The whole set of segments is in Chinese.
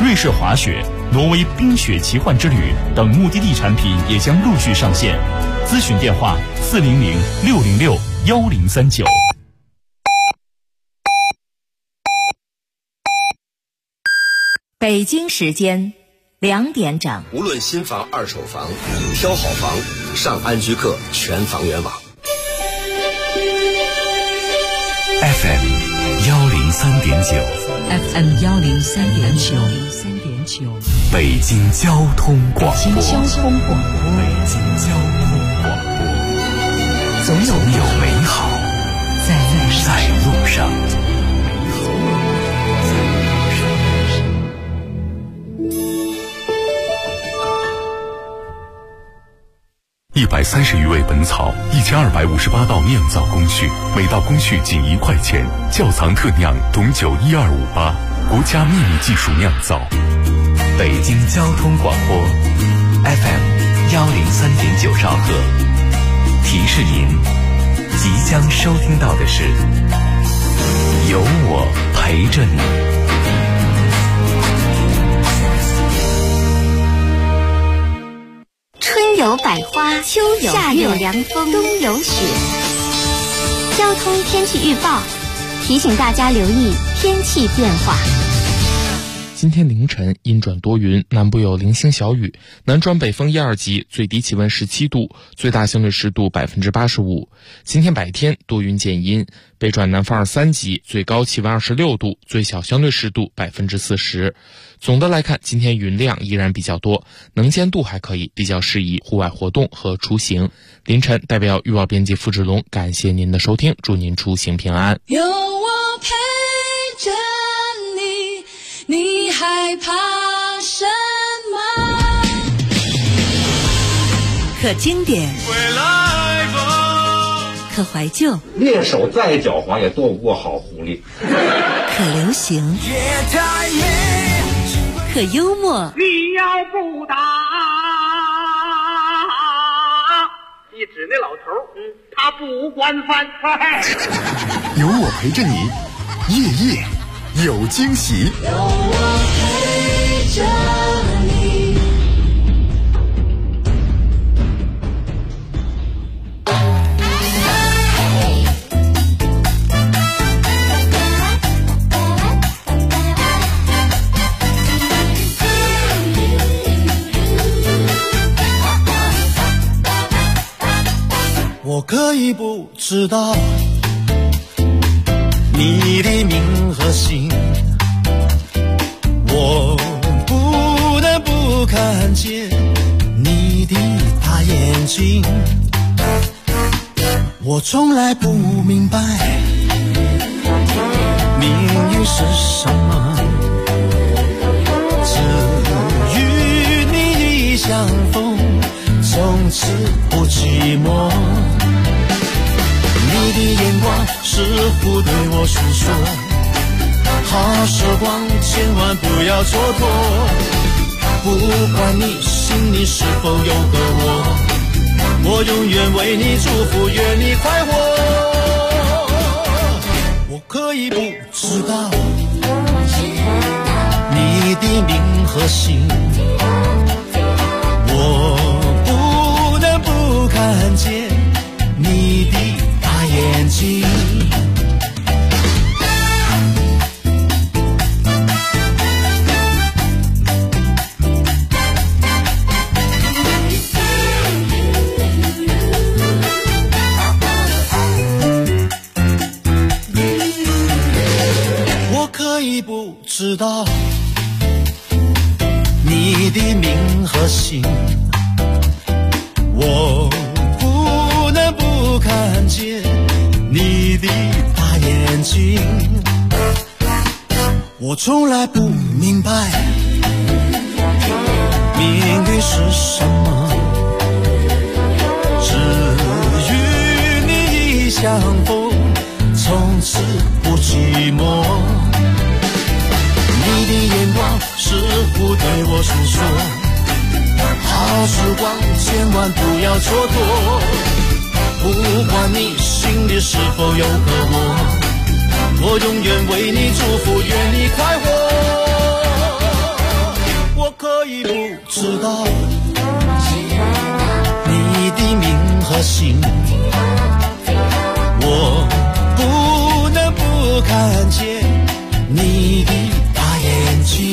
瑞士滑雪、挪威冰雪奇幻之旅等目的地产品也将陆续上线。咨询电话400-606-1039。 北京时间2点整。 无论新房、二手房，挑好房上安居客全房源网。 FM 103.9 FM 103.9 北京交通广播。 北京交通广播。总有美好在路上。130余味本草，1258道酿造工序，每道工序仅1块钱。窖藏特酿董酒12588，国家秘密技术酿造。北京交通广播 FM 103.9兆赫。提示您，即将收听到的是有我陪着你。 春有百花，秋有夏有凉风，冬有雪。交通天气预报提醒大家留意天气变化。 今天凌晨阴转多云，南部有零星小雨，南转北风1、2级，最低气温17度，最大相对湿度85%。今天白天多云见阴，北转南风2、3级，最高气温26度，最小相对湿度40%。总的来看，今天云量依然比较多，能见度还可以，比较适宜户外活动和出行。凌晨代表预报编辑付志龙，感谢您的收听，祝您出行平安。 有我陪着你，你害怕什么？ 可经典，可怀旧， 猎手再狡猾也斗不过好狐狸。 可流行，可幽默。 你要不打，一指那老头，他不管饭菜。 有我陪着你，夜夜有惊喜。 有我陪着你。 我可以不知道你的名和姓，我不能不看见你的大眼睛。我从来不明白命运是什么，只与你一相逢，从此不寂寞。你的眼光似乎对我诉说，好时光千万不要蹉跎。不管你心里是否有个我永远为你祝福，愿你快活。我可以不知道你的名和姓，我不能不看见你的大眼睛。我可以不知道你的名和姓，我不能不看见你的大眼睛。我从来不明白命运是什么，只与你一相逢，从此不寂寞。你的眼光似乎对我诉说，好时光千万不要蹉跎。不管你心里是否有个我永远为你祝福，愿你快活。 知道你的名和姓，我不能不看见你的大眼睛。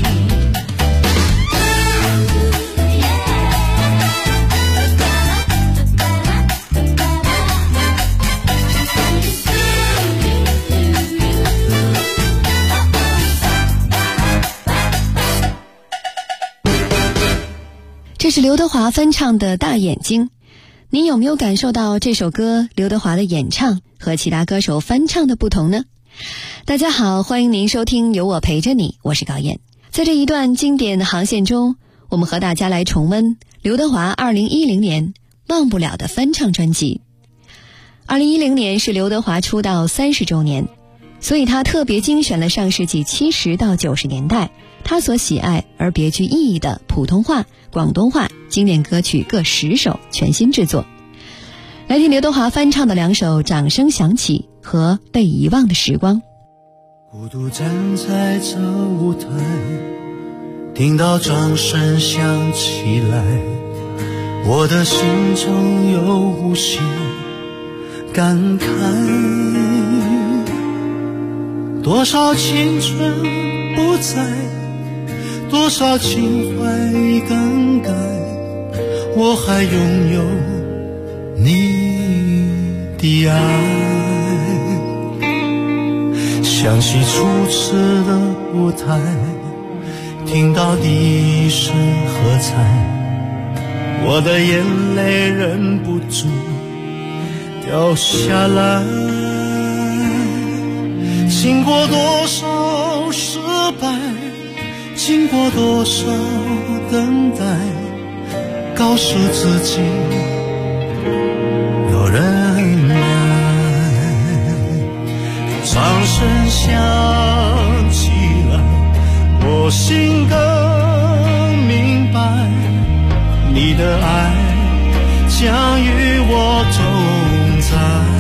这是刘德华翻唱的《大眼睛》，您有没有感受到这首歌刘德华的演唱和其他歌手翻唱的不同呢？大家好，欢迎您收听有我陪着你，我是高燕。在这一段经典的航线中，我们和大家来重温刘德华2010年忘不了的翻唱专辑。2010年是刘德华出道30周年，所以他特别精选了上世纪70到90年代他所喜爱而别具意义的普通话、广东话经典歌曲各10首全新制作。来听刘德华翻唱的2首《掌声响起》和《被遗忘的时光》。 孤独站在这舞台，听到掌声响起来，我的心中有无限感慨。多少青春不在，多少情怀已更改，我还拥有你的爱。想起初次的舞台，听到第一声喝彩，我的眼泪忍不住掉下来。经过多少失败，经过多少等待，告诉自己要忍耐。掌声响起来，我心更明白，你的爱将与我同在。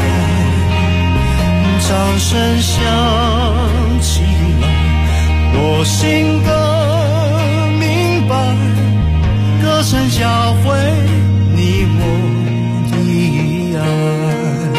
掌声响起来，我心更明白，歌声教会你我的爱。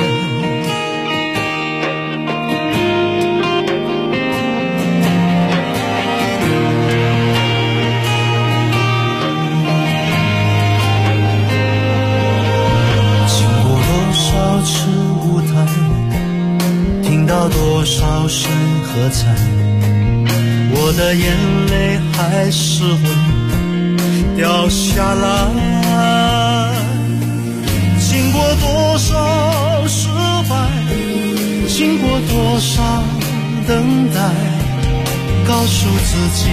经过多少次舞台，听到多少声喝彩，我的眼泪还是会掉下来。经过多少失败，经过多少等待，告诉自己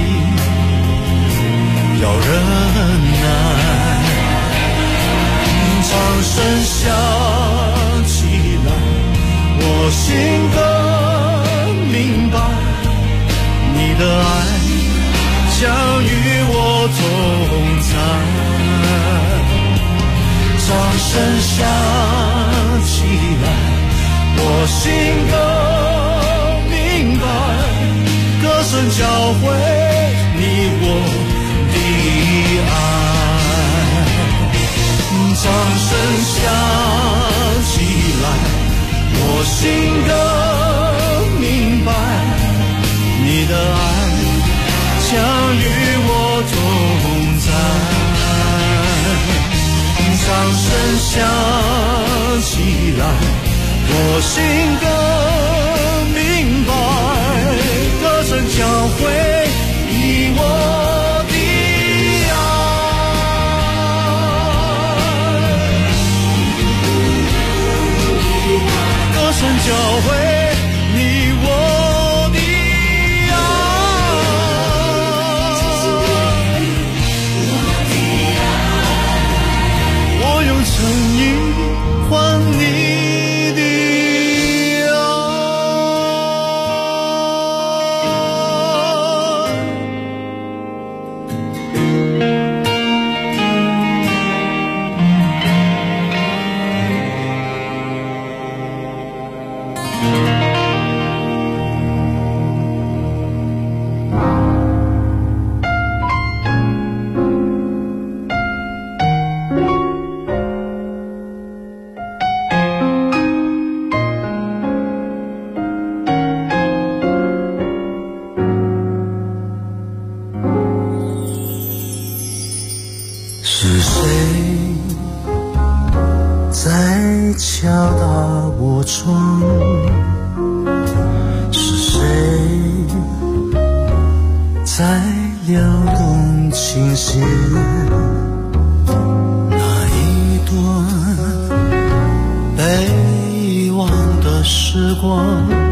要忍耐。掌声响起来，我心更明白，你的爱将与我同在。掌声响起来，我心更明白，歌声教会你我的爱。掌声响起来，我心更明白，你的爱将与我同在。掌声响起来，我心更明白，歌声教会你我的爱，歌声教会你我的爱，我用诚意换你的爱。 谁在敲打我窗？是谁在撩动琴弦？那一段被遗忘的时光，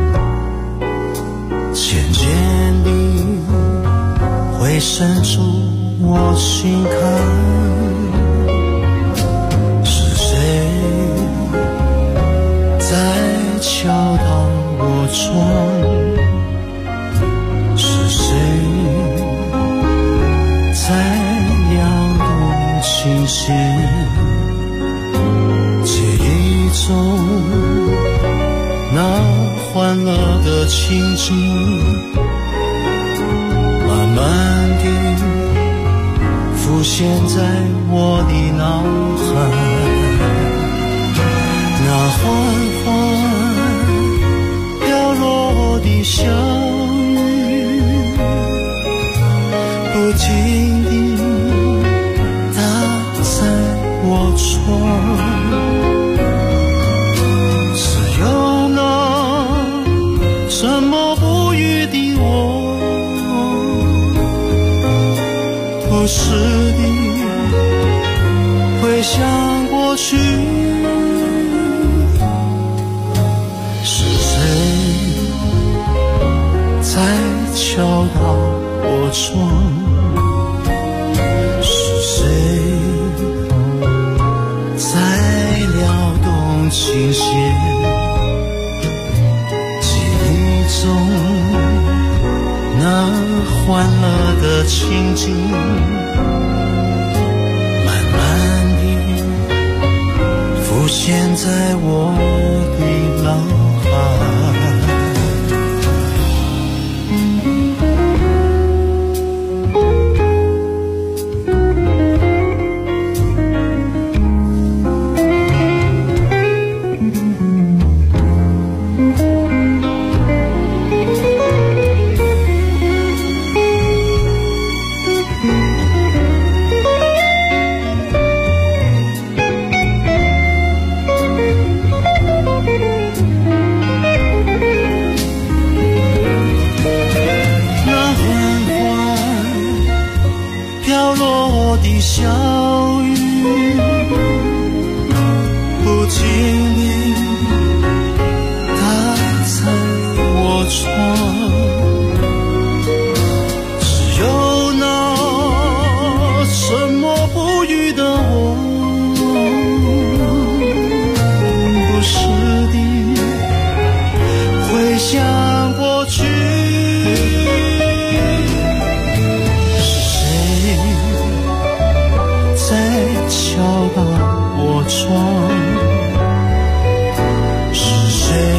渐渐地会渗出我心坎。是谁在敲打我窗？是谁在撩动琴弦？记忆中那欢乐的情景，慢慢地浮现在我的脑海。那缓缓飘落的小雨，不停地打在我窗。只有那沉默不语的我，不时地回想过去。是谁在敲打我窗？是谁在撩动琴弦？记忆中那欢乐的情景，慢慢地浮现在我的脑海。小雨不停地打在我窗，只有那沉默不语的我，不时地回想过去。敲打我窗，是谁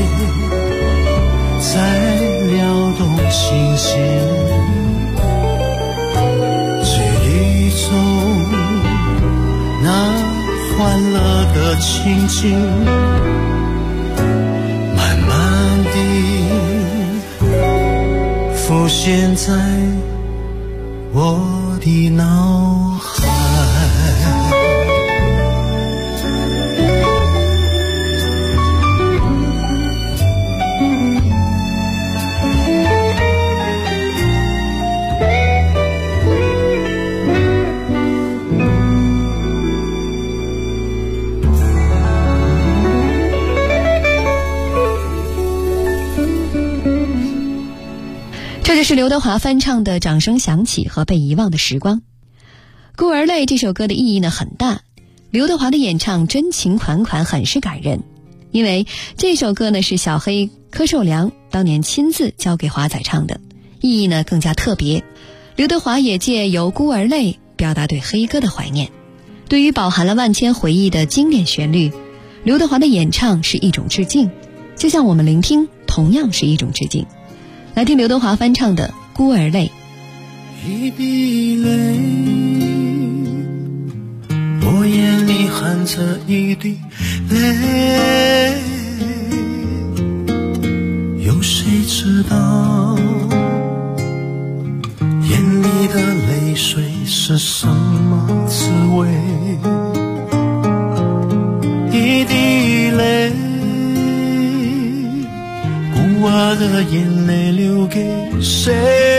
在撩动琴弦？记忆中那欢乐的情景，慢慢地浮现在我的脑海。 这就是刘德华翻唱的《掌声响起》和《被遗忘的时光》。孤儿泪这首歌的意义呢很大，刘德华的演唱真情款款，很是感人。因为这首歌呢是小黑柯受良当年亲自交给华仔唱的，意义呢更加特别。刘德华也借由孤儿泪表达对黑哥的怀念。对于饱含了万千回忆的经典旋律，刘德华的演唱是一种致敬，就像我们聆听同样是一种致敬。来听刘德华翻唱的《孤儿泪》。 一滴泪，我眼里含着一滴泪，有谁知道眼里的泪水是什么滋味？一滴泪，孤儿的眼泪留给谁？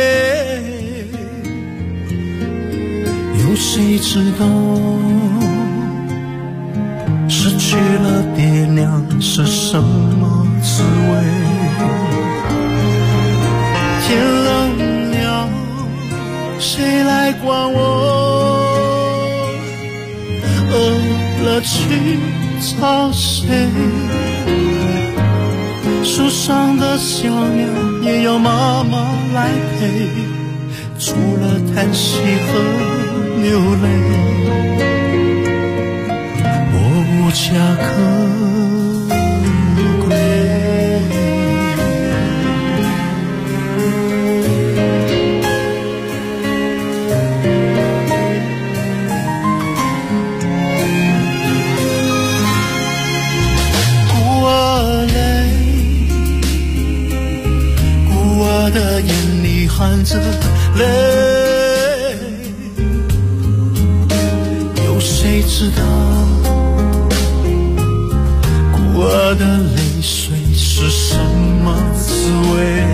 有谁知道失去了爹娘是什么滋味？天冷了，谁来管我？饿了去找谁？树上的小鸟也有妈妈来陪，除了叹息和流泪，我无家可归。孤儿泪，孤儿的眼里含着泪，谁知道孤儿的泪水是什么滋味？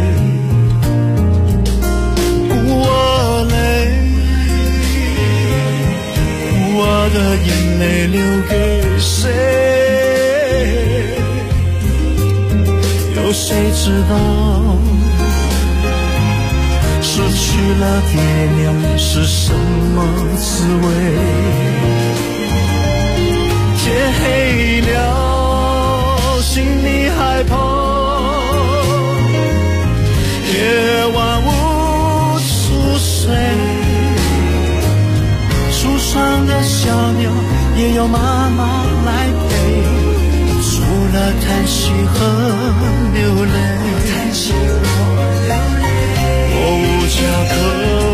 孤儿泪，孤儿的眼泪留给谁？有谁知道失去了爹娘是什么滋味？天黑了，心里害怕，夜晚无处睡，树上的小鸟也有妈妈来陪，除了叹息和流泪，我无家可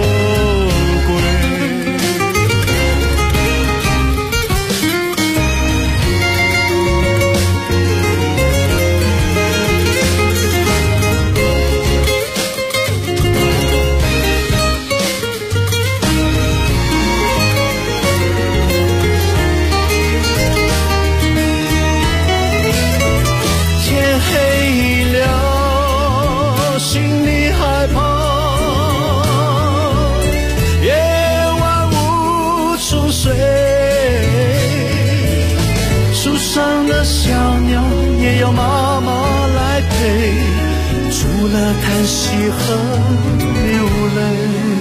有妈妈来陪，除了叹息和流泪，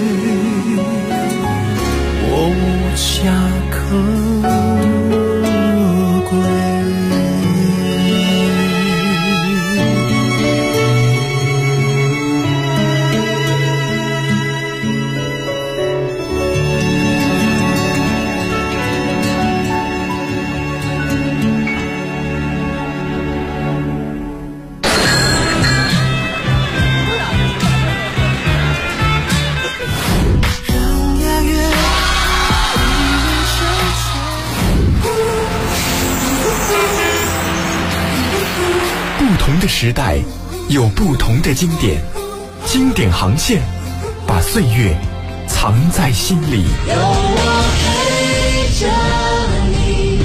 我无家可归。 不同的时代有不同的经典，经典航线把岁月藏在心里。 有我陪着你。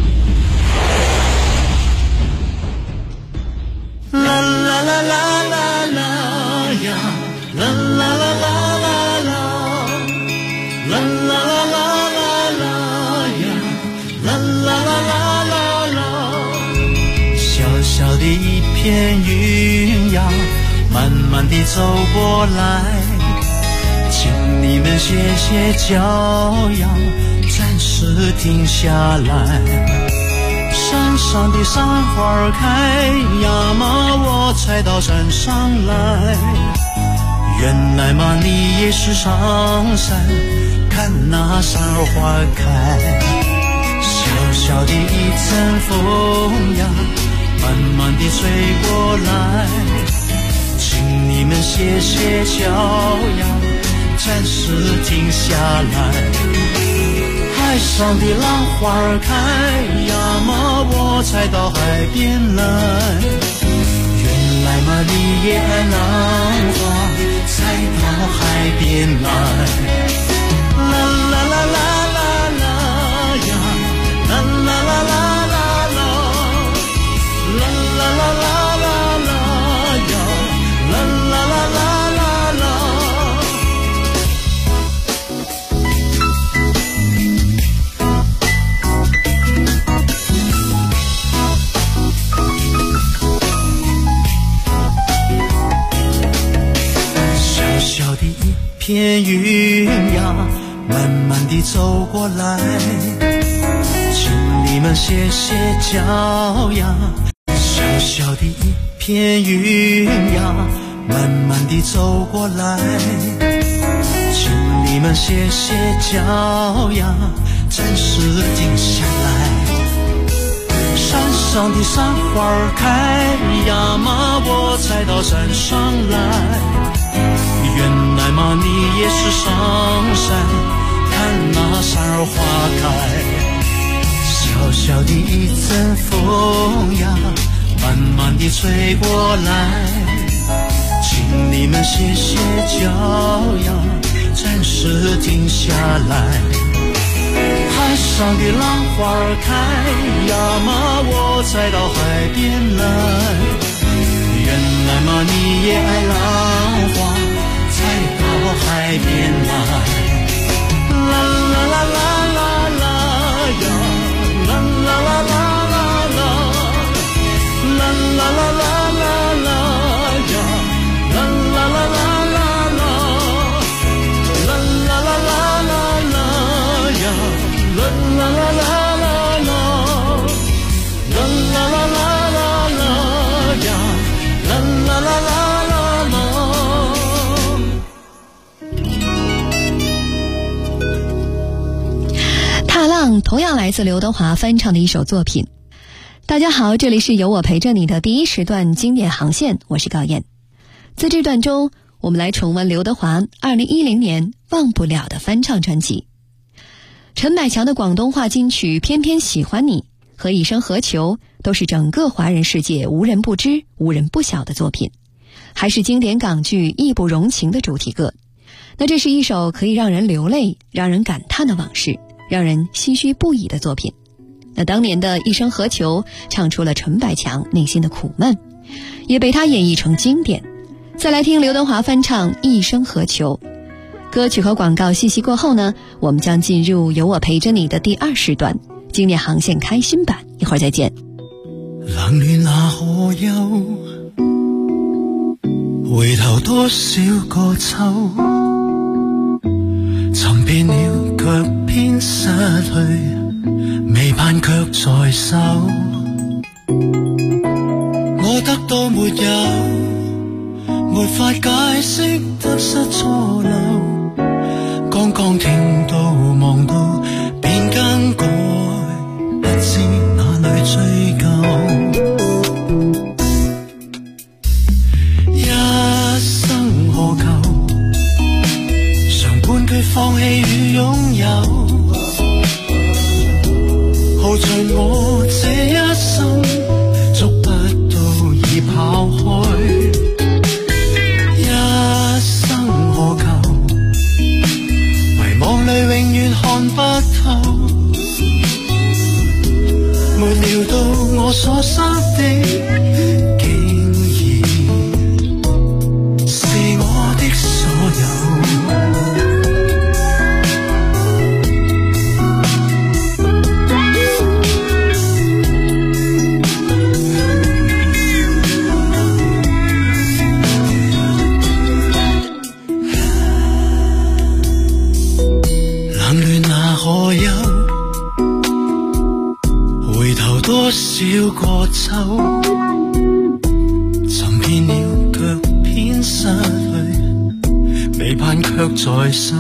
啦啦啦啦啦啦呀，啦啦啦啦啦啦，啦啦啦啦啦啦呀，啦啦啦啦啦啦。小小的一片云呀，慢慢地走过来，请你们歇歇脚呀，暂时停下来。山上的山花开呀嘛，我才到山上来。原来嘛，你也是上山看那山花开。小小的一阵风呀，慢慢地吹过来，请你们歇歇脚呀，暂时停下来。海上的浪花开呀嘛，我才到海边来。原来嘛，你也爱浪花，才到海边来。啦啦云呀，慢慢地走过来，请你们歇歇脚呀。小小的一片云呀，慢慢地走过来，请你们歇歇脚呀，暂时停下来。山上的山花开呀嘛，我才到山上来。原来嘛，你也是上山看那山儿花开。小小的一阵风呀，慢慢地吹过来，请你们歇歇脚呀，暂时停下来。海上的浪花开呀嘛，我才到海边来。原来嘛，你也爱浪花，才到海边来。啦啦啦啦啦啦呀，啦啦啦啦啦啦，啦啦啦啦啦啦呀，啦啦啦啦啦啦，啦啦啦啦啦啦呀，啦啦啦啦啦啦，啦啦啦啦啦啦呀，啦啦啦啦啦啦。 踏浪同样来自刘德华翻唱的一首作品。大家好，这里是有我陪着你的第一时段经典航线，我是高燕。在这段中，我们来重温刘德华2010年忘不了的翻唱专辑。陈百强的广东话金曲《偏偏喜欢你》和《一生何求》都是整个华人世界无人不知无人不晓的作品，还是经典港剧《义不容情》的主题歌。那这是一首可以让人流泪让人感叹的往事，让人唏嘘不已的作品。那当年的《一生何求》唱出了陈百强内心的苦闷，也被他演绎成经典。再来听刘德华翻唱《一生何求》。歌曲和广告信息过后呢，我们将进入有我陪着你的第二时段经典航线开心版，一会儿再见。 冷暖那可休，回頭多少個秋，尋遍了卻偏失去，未盼卻在手。我得到沒有，沒法解釋得失錯漏，剛剛聽到望到便更改，不知哪裏追究。放棄與擁有，耗盡我這一生，捉不到已跑開。一生何求，迷惘裏永遠看不透，沒料到我所失的，竟然是我的所有。多少個秋，尋遍了卻偏失去，未盼卻在手。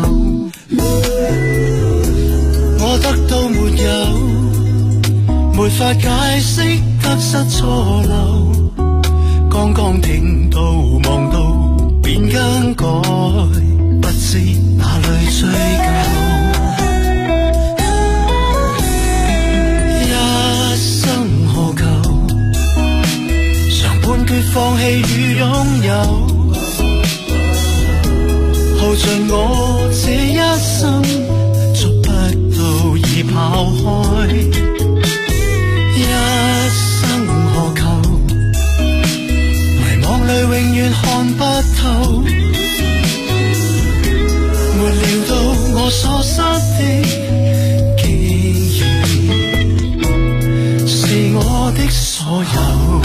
我得到沒有，沒法解釋得失錯漏，剛剛聽到望到便更改，不知哪裏追究。放棄與擁有，耗盡我這一生，捉不到已跑開。一生何求，迷惘裏永遠看不透，沒料到我所失的，竟然是我的所有。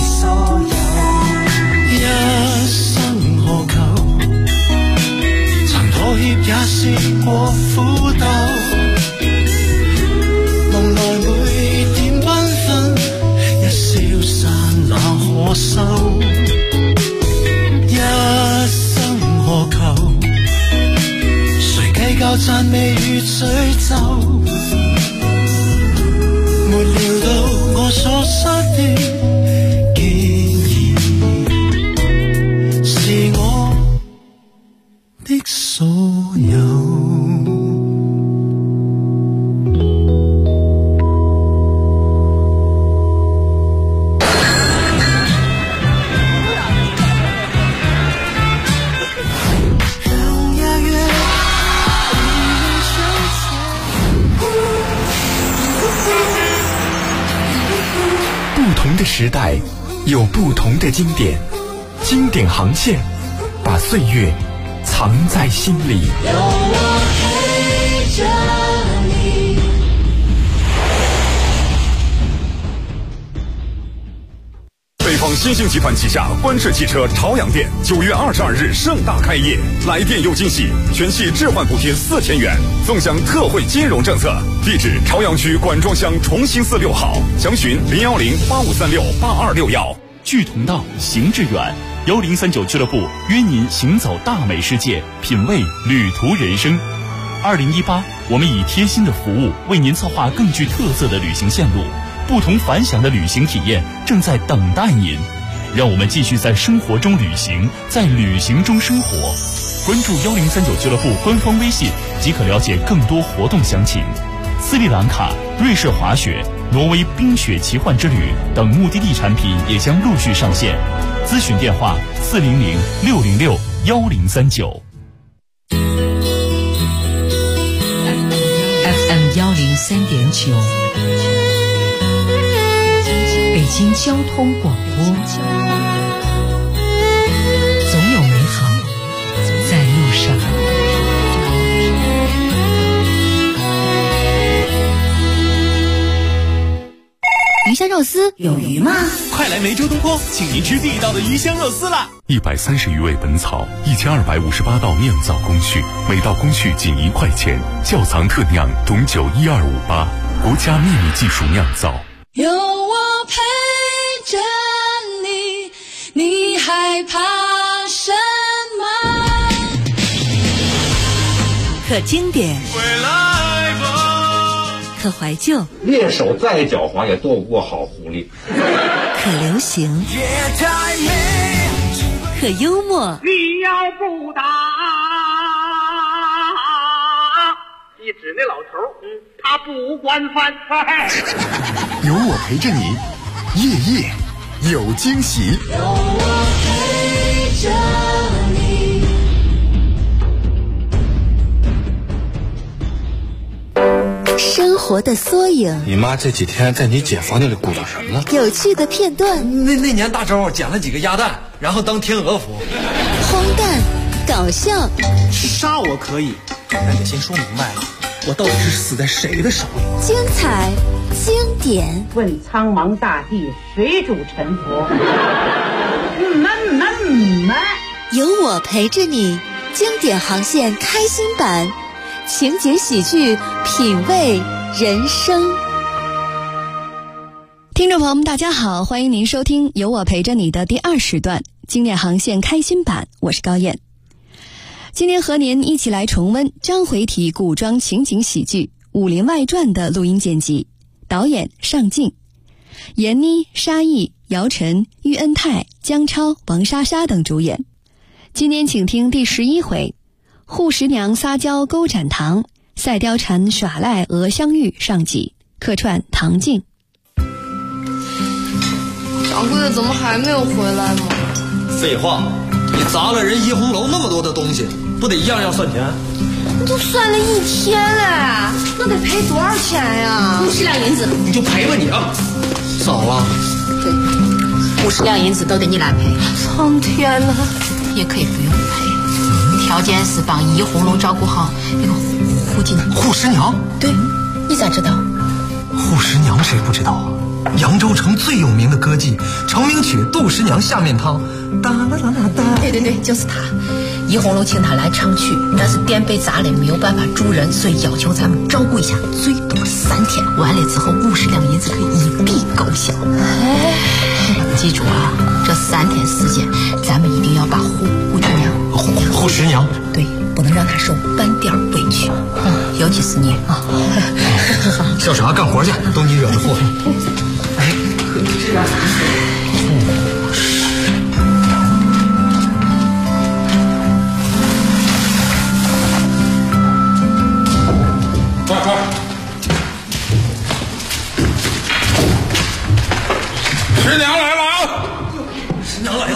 一生何求， 試過苦鬥，夢內每點繽紛，一消散那可收，一生何求？誰計較讚美與詛咒？沒料到我所失的，竟然是我的所有。 不同的时代有不同的经典，经典航线把岁月藏在心里。 有我陪着你。 北方新兴集团旗下观致汽车朝阳店9月22日盛大开业，来店有惊喜，全系置换补贴4000元，纵享特惠金融政策。地址：朝阳区管庄乡重兴寺6号，详询01085368261。 聚同道，行致远，1039俱乐部约您行走大美世界，品味旅途人生。2018，我们以贴心的服务为您策划更具特色的旅行线路，不同凡响的旅行体验正在等待您。让我们继续在生活中旅行，在旅行中生活。关注1039俱乐部官方微信即可了解更多活动详情。斯里兰卡、瑞士滑雪、挪威冰雪奇幻之旅等目的地产品也将陆续上线。咨询电话400-606-1039。 FM 103.9，北京交通广播，总有美好在路上。 鱼香肉丝有鱼吗？ 快来梅州东坡，请您吃地道的鱼香肉丝啦 ！130余味本草，1258道酿造工序，每道工序仅1块钱，窖藏特酿董酒12588，国家秘密技术酿造。 有我陪着你，你害怕什么？ 可经典，可怀旧， 猎手再狡猾也斗不过好狐狸。 可流行，可幽默。 你要不打，一指那老头，他不惯犯。 有我陪着你，夜夜有惊喜。 有我陪着你。 生活的缩影， 你妈这几天在你姐房间里鼓捣什么呢？ 有趣的片段。 那年大招捡了几个鸭蛋，然后当天鹅服。 荒诞，搞笑。 杀我可以，但得先说明白了，我到底是死在谁的手里？ 精彩，经典。 问苍茫大地，谁主沉浮？ 有我陪着你，经典航线开心版。情景喜剧，品味人生。 听众朋友们大家好，欢迎您收听有我陪着你的第2时段经典航线开心版，我是高燕。今天和您一起来重温章回体古装情景喜剧《武林外传》的录音剪辑，导演尚敬，闫妮、沙溢、姚晨、喻恩泰、姜超、王莎莎等主演。今天请听第11回，护食娘撒娇勾展堂，赛貂蝉耍赖娥相遇上集，客串唐静。 掌柜的怎么还没有回来吗？ 废话，你砸了人怡红楼那么多的东西，不得一样样算钱？ 都算了1天了，那得赔多少钱呀？50两银子。 你就赔吧你啊！早了。 对，50两银子都得你来赔。苍天呐，也可以不用赔，条件是帮怡红楼照顾好那个胡锦。 护食娘？ 对，你咋知道？ 护食娘谁不知道啊？扬州城最有名的歌妓，成名曲《杜十娘下面汤》，哒啦啦啦哒。 对，就是她。 怡红楼请他来唱曲，但是点杯杂了没有办法助人，所以要求咱们照顾一下，最多3天，完了之后50两银子可以一笔勾销。记住啊，这3天时间，咱们一定要把护师娘， 护师娘， 对，不能让她受半点委屈，尤其是你啊。 笑啥？干活去，都你惹的祸。哎， 快！师娘来了啊！ 师娘来了！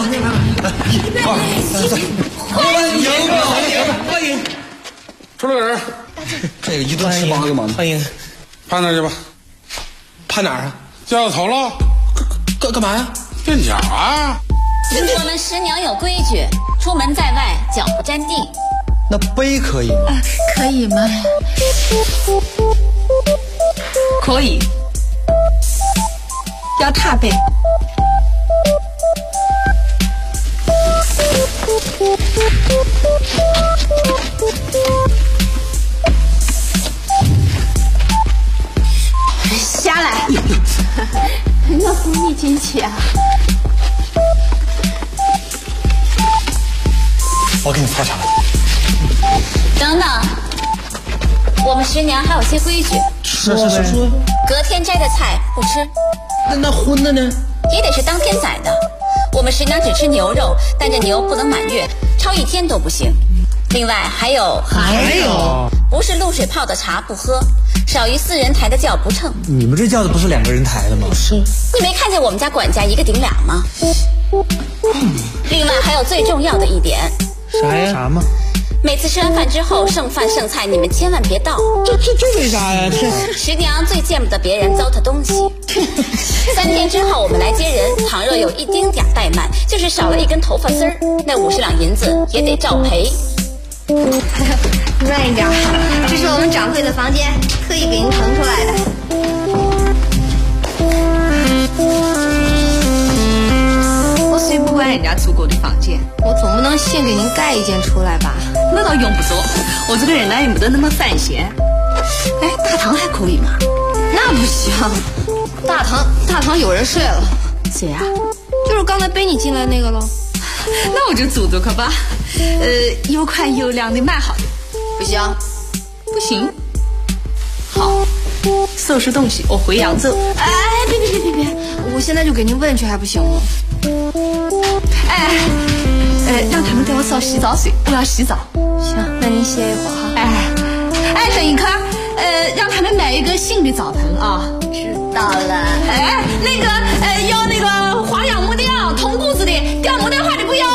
欢迎！出来个人， 这个一顿吃8个嘛。 欢迎，趴那去吧。 趴哪儿啊？ 叫头了。 干嘛呀？ 垫脚啊！ 我们师娘有规矩，出门在外脚不沾地。 那杯可以吗？ 可以吗？ 可以。要踏背。下来。我扶你进去啊。 我给你擦下来。 等等，我们师娘还有些规矩。 说。 隔天摘的菜不吃。 那荤的呢？ 也得是当天宰的。我们师娘只吃牛肉，但这牛不能满月，超1天都不行。另外还有，不是露水泡的茶不喝，少于4人抬的轿不乘。 你们这轿子不是2个人抬的吗？是。 你没看见我们家管家1个顶俩吗？另外还有最重要的一点。 啥呀？啥吗？ 每次吃完饭之后，剩饭剩菜你们千万别倒。 这为啥呀？ 师娘最见不得别人糟蹋东西。3天之后我们来接人，倘若有1丁点怠慢，就是少了1根头发丝儿，那50两银子也得照赔。 慢一点，这是我们掌柜的房间，特意给您腾出来的。 我虽不管人家租过的房间， 我总不能现给您盖一间出来吧？ 那倒用不着，我这个人呢也没得那么犯闲。哎，大堂还可以吗？ 那不行，大堂有人睡了。 谁啊？ 就是刚才背你进来那个喽。 那我就租租可吧。有款有量的蛮好的。 不行， 不行。好，收拾东西，我回扬州。 哎，别，我现在就给您问去还不行吗？ 让他们给我烧洗澡水，我要洗澡。 行，那您歇一会儿哈。 等一刻，让他们买一个新的澡盆啊。 知道了。 那个要那个花样木雕，铜固子的，雕木雕花的不要。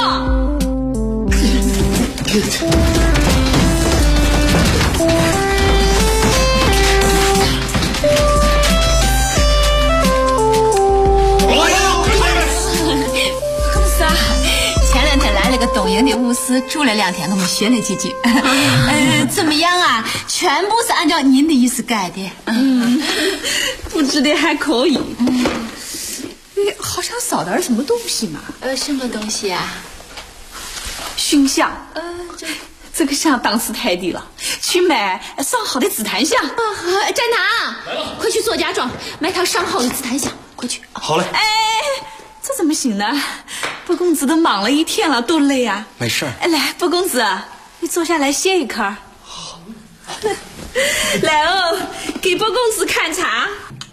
前2天来了个东营的巫师，住了2天，我们学了几句。怎么样啊？全部是按照您的意思改的。布置的还可以。好像少点什么东西嘛？ 什么东西啊？ 熏香。这个香当时太低了，去买上好的紫檀香。 站堂，快去做家装，买套上好的紫檀香，快去。 好嘞。 这怎么行呢？波公子都忙了1天了，多累啊！ 没事。 来，波公子，你坐下来歇一刻。好。来哦，给波公子看茶。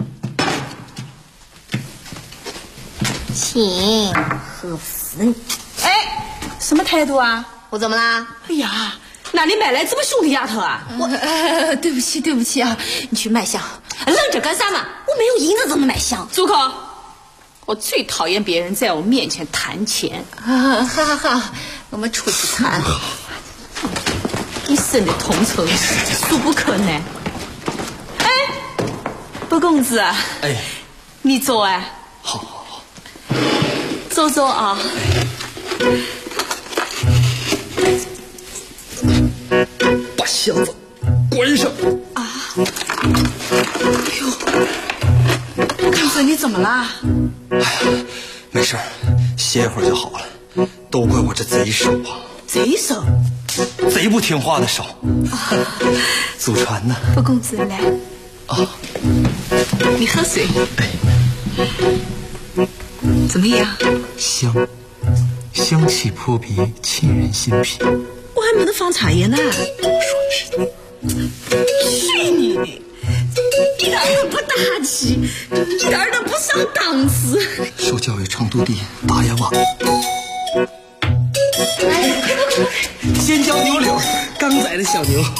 请喝死。 什么态度啊？ 我怎么啦？ 哎呀，哪里买来这么凶的丫头啊？ 对不起啊，你去卖香。愣着干啥嘛？我没有银子怎么买香？ 住口！我最讨厌别人在我面前谈钱。 好，我们出去谈。 一生的同仇俗不可耐。波公子，你坐啊。 好， 坐啊。 把箱子关上啊！哎呦，公子你怎么啦？ 哎呀，没事，歇一会儿就好了。都怪我这贼手啊！ 贼手， 贼不听话的手。祖传呢？ 不公子来。 啊， 你喝水。怎么样？ 香，香气扑鼻，沁人心脾。 我还没得放茶叶呢。 说的是你。 去你的！一点都不大气，一点都不上档次。 受教育程度低，打眼网。先教牛柳，刚宰的小牛。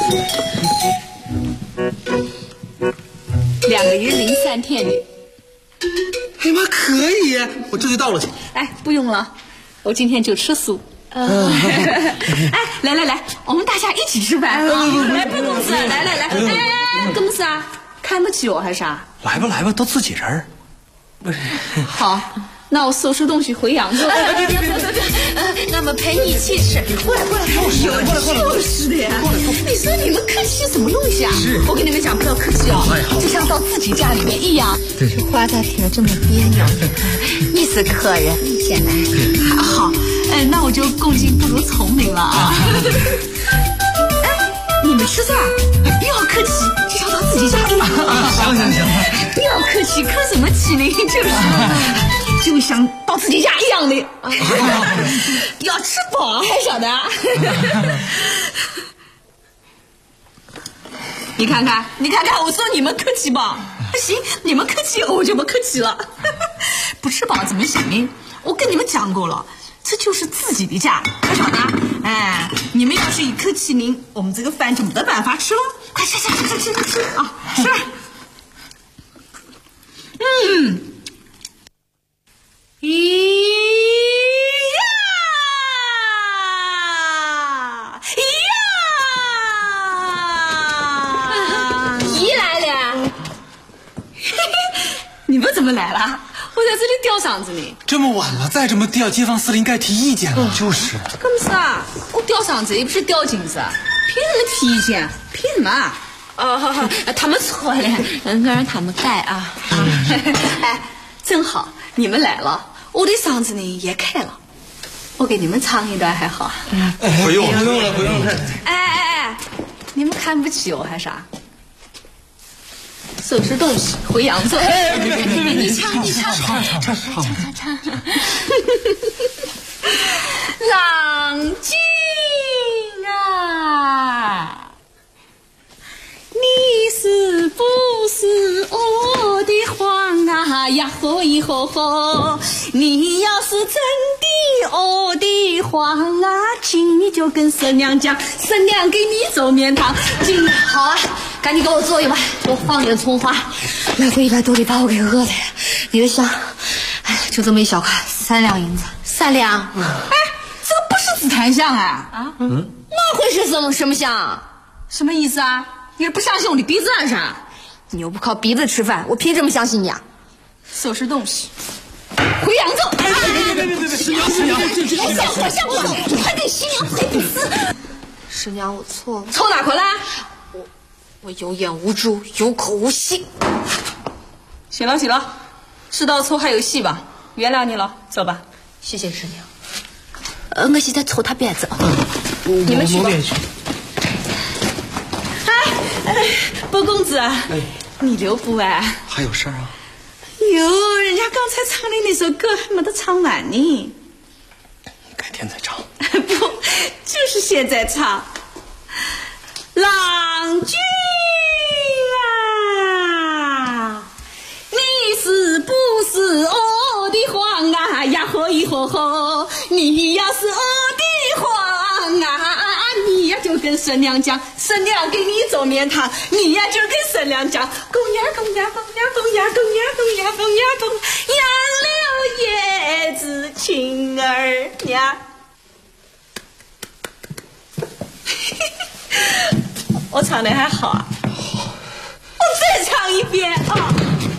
2个月零3天的。 哎妈，可以呀！我这就到了去。 哎，不用了，我今天就吃素。哎，来，我们大家一起吃饭。来，不公子，来，哎，公子啊，看不起我还是啥？ 来吧，都自己人。 好，那我收拾东西回扬州。 那么陪你一起吃。过来，就是的呀。你说你们客气什么东西啊？我跟你们讲，不要客气哦，就像到自己家里面一样。 对， 这话咋听着这么别扭？你是客人，你先来。 好，那我就恭敬不如从命了啊。哎，你们吃啥？不要客气，就像到自己家一样。 行。 不要客气，客什么气呢？就像到自己家一样的。要吃饱还晓得？你看看，我说你们客气吧。行，你们客气，我就不客气了。不吃饱怎么行呢？我跟你们讲过了，这就是自己的家，还晓得？哎，你们要是一客气您，我们这个饭就没得办法吃了。快吃啊！吃。姨来了。你们怎么来了？我在这里吊嗓子呢。 这么晚了，再这么吊，街坊四邻该提意见了。就是。 干么事啊？我吊嗓子也不是吊金子，凭什么提意见？凭什么啊？好，他们错了，我让他们改啊。哎，正好你们来了，我的嗓子呢也开了，我给你们唱一段还好。 不用了。 哎，你们看不起我还啥？收拾东西回扬州。你唱。郎君啊，你是不是我的皇啊呀？吼一吼，你要是真的我的皇啊，请你就跟婶娘讲，婶娘给你做面汤。好啊，赶紧给我做一碗，我放点葱花。来回100多里把我给饿的呀！你的香，哎，就这么一小块，3两银子。3两？哎，这个不是紫檀香啊！那会是什么香？什么意思啊？你是不相信我的鼻子啊？啥？你又不靠鼻子吃饭，我凭什么相信你啊？收拾东西，回扬州！别！师娘，我下不了，快给师娘赔不是。 师娘，我错了。 错哪块了？ 我有眼无珠，有口无心。 行了，知道错还有戏吧？原谅你了，走吧。 谢谢师娘。我现在抽他辫子。 你们去吧。哎，包公子，你留步啊？ 还有事儿啊？ 哟，人家刚才唱的那首歌还没得唱完呢。 改天再唱。 不，就是现在唱。郎君啊，你是不是我的皇啊呀？吼一吼，你要是我的皇啊，你呀就跟婶娘讲，婶娘给你做面汤，你呀就跟婶娘讲，公呀，杨柳叶子青儿娘。我唱的还好啊，我再唱一遍啊！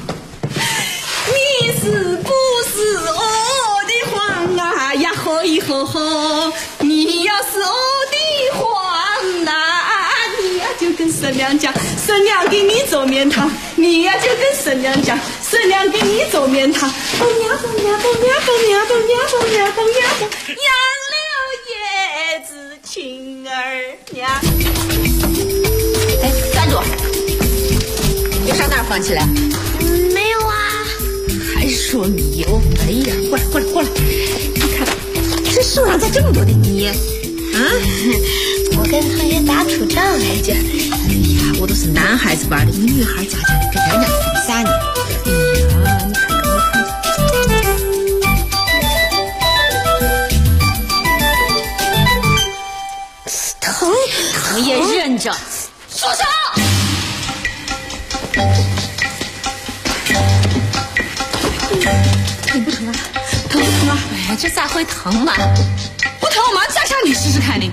你是不是我的皇啊呀？吼一吼，你要是我的皇啊，你呀就跟婶娘讲，婶娘给你做面汤，你呀就跟婶娘讲，婶娘给你做面汤。风呀，杨柳叶儿呀。哎，站住！你上哪儿放起来？ 没有啊。 还说你有？哎呀，过来！你看，这树上栽这么多的泥。 我跟同学打土仗来着。 哎呀，我都是男孩子玩的，你女孩家家的跟人家比啥呢？哎呀，你看。疼也忍着，住手！疼不疼啊？疼不疼啊？哎呀，这咋会疼嘛？不疼我马上扎下你试试看你。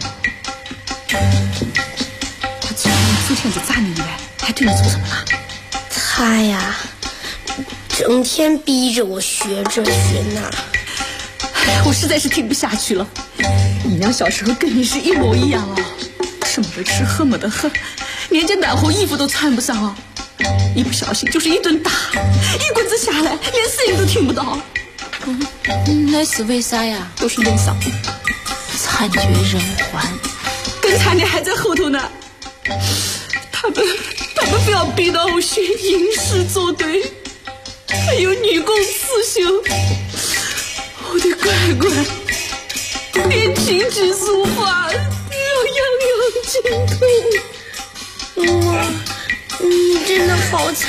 他除了昨天就扎你以外，还对你做什么了？ 他呀，整天逼着我学这学那。 我实在是听不下去了。你娘小时候跟你是一模一样啊，什么得吃，喝没得喝，连件暖和衣服都穿不上啊！一不小心就是一顿打，一棍子下来，连声音都听不到。那是为啥呀？都是脸上惨绝人寰，更惨的还在后头呢。他们非要逼到我学吟诗作对，还有女工刺绣。我的乖乖，连停止书法都要样样精通。 哇，你真的好惨。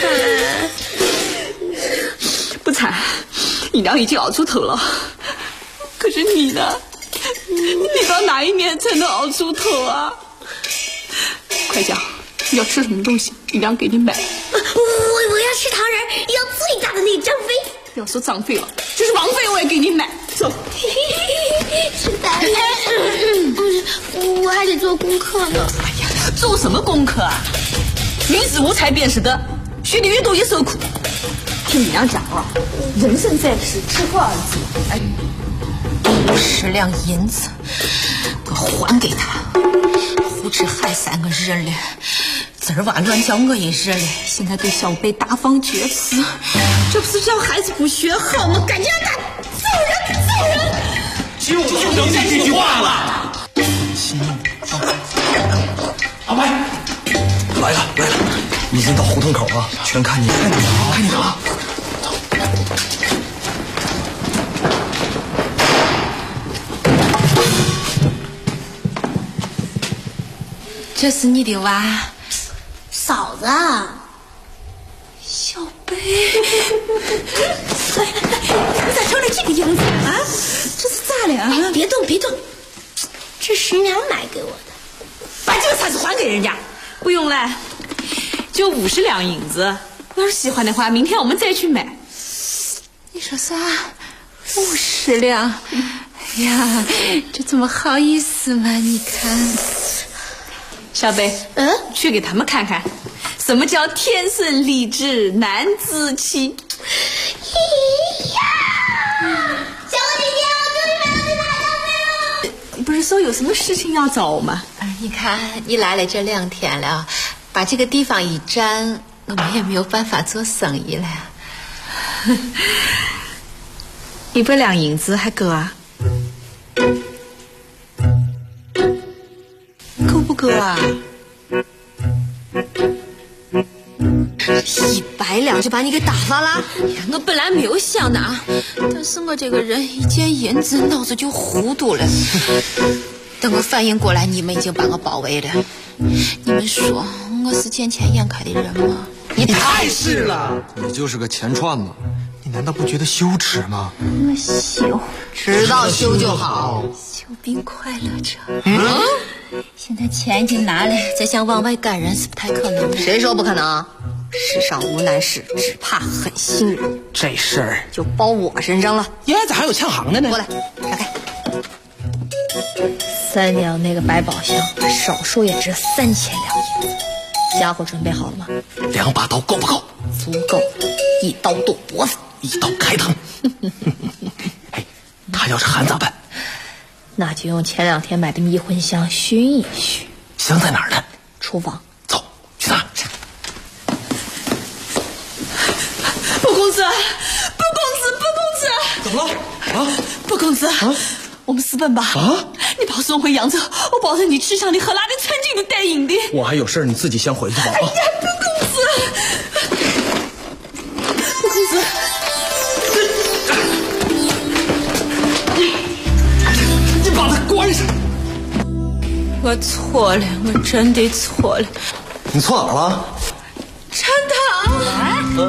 不惨，你娘已经熬出头了。可是你呢？你到哪一年才能熬出头啊？快讲，你要吃什么东西，你娘给你买。 我要吃糖人，要最大的那张飞。 不要说张飞了，就是王飞我也给你买。走。 是大爷。我还得做功课呢。 哎呀，做什么功课啊？女子无才便是德，学的越多越受苦。听你娘讲啊，人生在世，吃苦二字。哎，50两银子，我还给他。胡吃害3个日了，滋儿哇乱叫我一日了。现在对小辈大放厥词，这不是叫孩子不学好吗？赶紧让他揍人！ 就能这句话了。 阿白，来了，已经到胡同口了，全看你了。 这是你的娃， 嫂子。 小贝，你咋成了这个样子啊？这是咋了啊？ 别动，这是娘买给我的。 把这个铲子还给人家。不用了，就50两银子。要是喜欢的话，明天我们再去买。你说啥？50两？哎呀，这怎么好意思嘛？你看，小贝，去给他们看看，什么叫天生丽质难自弃。 小姐姐，我终于买到这大张飞了。 不是说有什么事情要找我吗？ 你看你来了这2天了，把这个地方一占，我们也没有办法做生意了。 100两银子还够啊？够不够啊 ？100两就把你给打发了？我本来没有想拿，但是我这个人一见银子脑子就糊涂了。等我反应过来，你们已经把我包围了。你们说我是见钱眼开的人吗？ 你太是了，你就是个钱串子，你难道不觉得羞耻吗？ 我羞，知道羞就好，羞并快乐着。现在钱已经拿了，再想往外赶人是不太可能的。谁说不可能？世上无难事，只怕狠心人。 这事儿就包我身上了。 原来咋还有呛行的呢？ 过来，看看。3两那个百宝箱，少说也值3000两银子。家伙准备好了吗 ？2把刀够不够？ 足够，一刀剁脖子， 一刀开膛。哎，他要是喊咋办？ 那就用前2天买的迷魂香熏一熏。 香在哪儿呢？ 厨房。 走，去拿。 布公子， 怎么了？ 布公子，我们私奔吧。 你把我送回扬州，我保证你吃上的喝辣的，曾经的带瘾的。 我还有事儿，你自己先回去吧。 哎呀，不公子，不公子， 你把他关上。 我错了，我真的错了。 你错哪了？ 陈堂，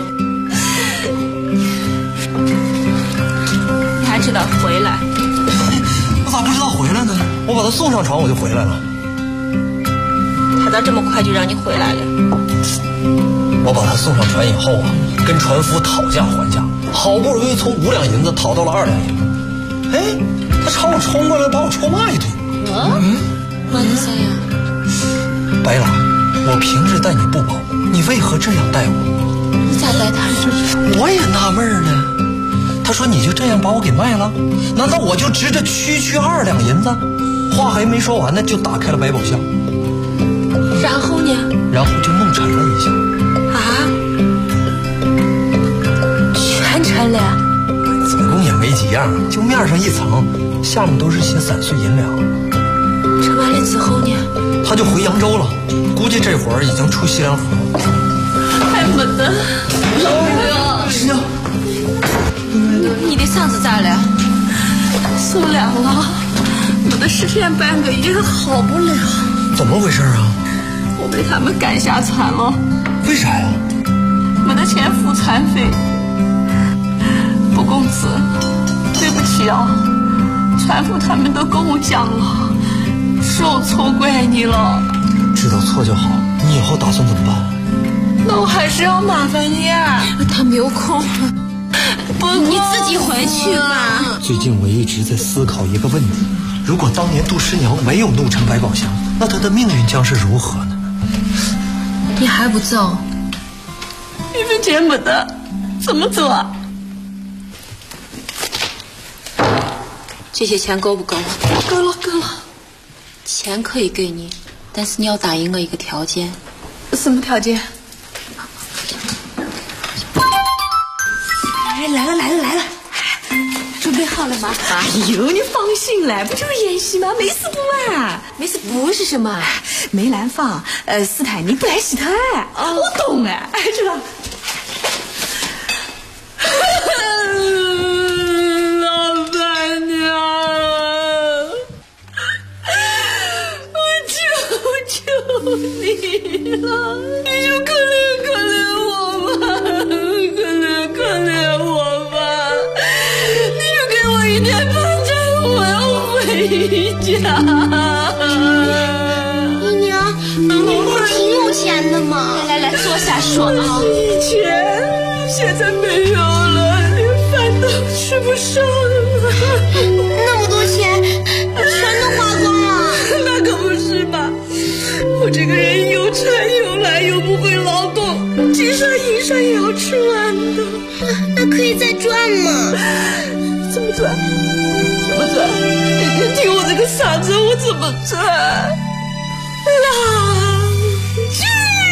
你还知道回来？ 我咋不知道回来呢？我把他送上床我就回来了。 他咋这么快就让你回来了？ 我把他送上船以后啊，跟船夫讨价还价，好不容易从5两银子讨到了2两银子。哎，他朝我冲过来，把我臭骂一顿。 骂你啥呀？ 白拉，我平日待你不薄，你为何这样待我？ 你咋待他？ 我也纳闷呢。他说你就这样把我给卖了？难道我就值这区2两银子？话还没说完呢，就打开了百宝箱。 然后呢？ 然后就弄沉了一下。 啊？全沉了？ 总共也没几样，就面上一层，下面都是些散碎银两。 沉完了之后呢？ 他就回扬州了，估计这会儿已经出西凉河了。 还没得。 是啊。 你的嗓子咋了？受不了了，没得10天半个月好不了。 怎么回事啊？ 我被他们赶下船了。 为啥呀？ 没得钱付船费。不公子，对不起啊，船夫他们都跟我讲了，是我错怪你了。 知道错就好，你以后打算怎么办？ 那我还是要麻烦你啊。他没有空。不，你自己回去吧。 最近我一直在思考一个问题：如果当年杜十娘没有弄成百宝箱，那她的命运将是如何呢？ 你还不走？1分钱没得，怎么走啊？这些钱够不够？够了，够了。钱可以给你，但是你要答应我一个条件。什么条件？哎，来了，准备好了吗？哎呦，你放心来，不就是演戏吗？没事不嘛？没事不是什么？梅兰芳，斯坦尼布莱希特，我懂哎，知道。老板娘，我求你了，你就可怜我吧，可怜我吧，你就给我1天半天，我要回家。 姨娘，你不是挺有钱的吗？ 来，坐下说啊。以前，现在没有了，连饭都吃不上了。 那么多钱，全都花光了。 那可不是吧？我这个人又馋又懒又不会劳动，金山银山也要吃完的。 那可以再赚吗？ 怎么赚？你听我这个嗓子，我怎么赚？郎君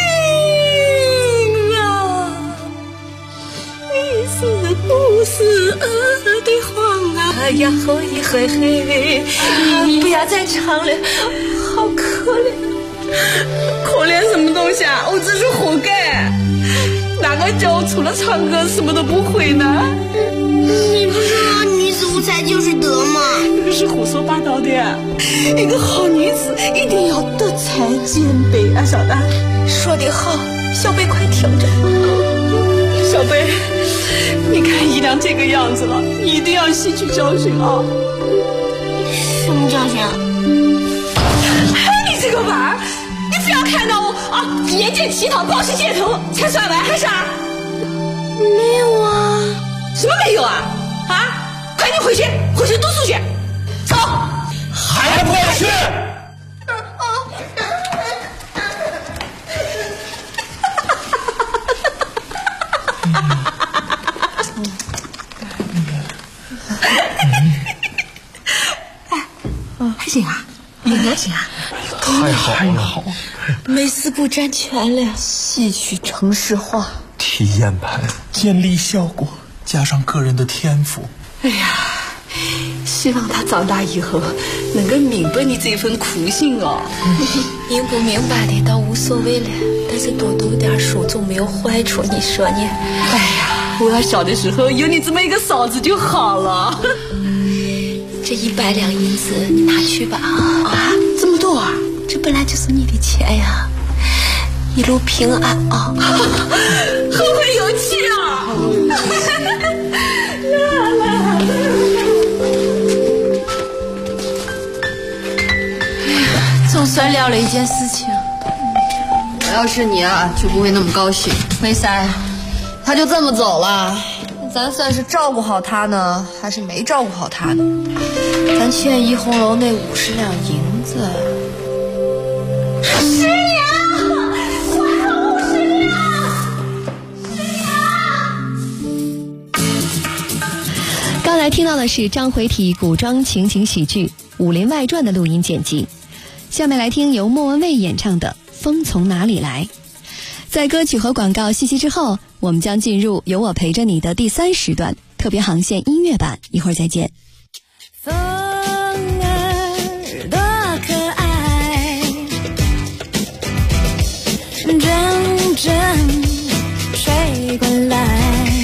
啊，你是不是的慌啊？哎呀，嘿，不要再唱了，好可怜。可怜什么东西啊？我真是活该。哪个叫我除了唱歌什么都不会呢？ 你不说女子无才就是德吗？ 这是胡说八道的。一个好女子一定要德才兼备啊，小的。说得好，小贝快听着。小贝，你看姨娘这个样子了，你一定要吸取教训啊。 什么教训啊？ 你这个娃儿，你只要看到我啊，沿街乞讨，暴尸街头，才算完还是啥？ 没有啊。 什么没有啊？赶紧回去读书去，走。 还不快去！ 还行啊，还行啊， 太好了， 美思不占全了，戏曲程式化， 体验版，建立效果，加上个人的天赋。 哎呀， 希望他长大以后能够明白你这份苦心哦。 明不明白的倒无所谓了，但是多读点书总没有坏处，你说呢？ 哎呀，我要小的时候有你这么一个嫂子就好了。 这100两银子你拿去吧。 啊，这么多啊？ 这本来就是你的钱呀，一路平安啊！ 好会有气啊！ 总算了了一件事情。 我要是你啊，就不会那么高兴。 为啥呀？ 他就这么走了，咱算是照顾好他呢，还是没照顾好他呢？ 咱欠怡红楼那50两银子。 10两，我还50两。 刚才听到的是章回体古装情景喜剧《武林外传》的录音剪辑。下面来听由莫文蔚演唱的《风从哪里来》。在歌曲和广告信息之后，我们将进入有我陪着你的第3时段特别航线音乐版，一会儿再见。 风儿多可爱，阵阵吹过来，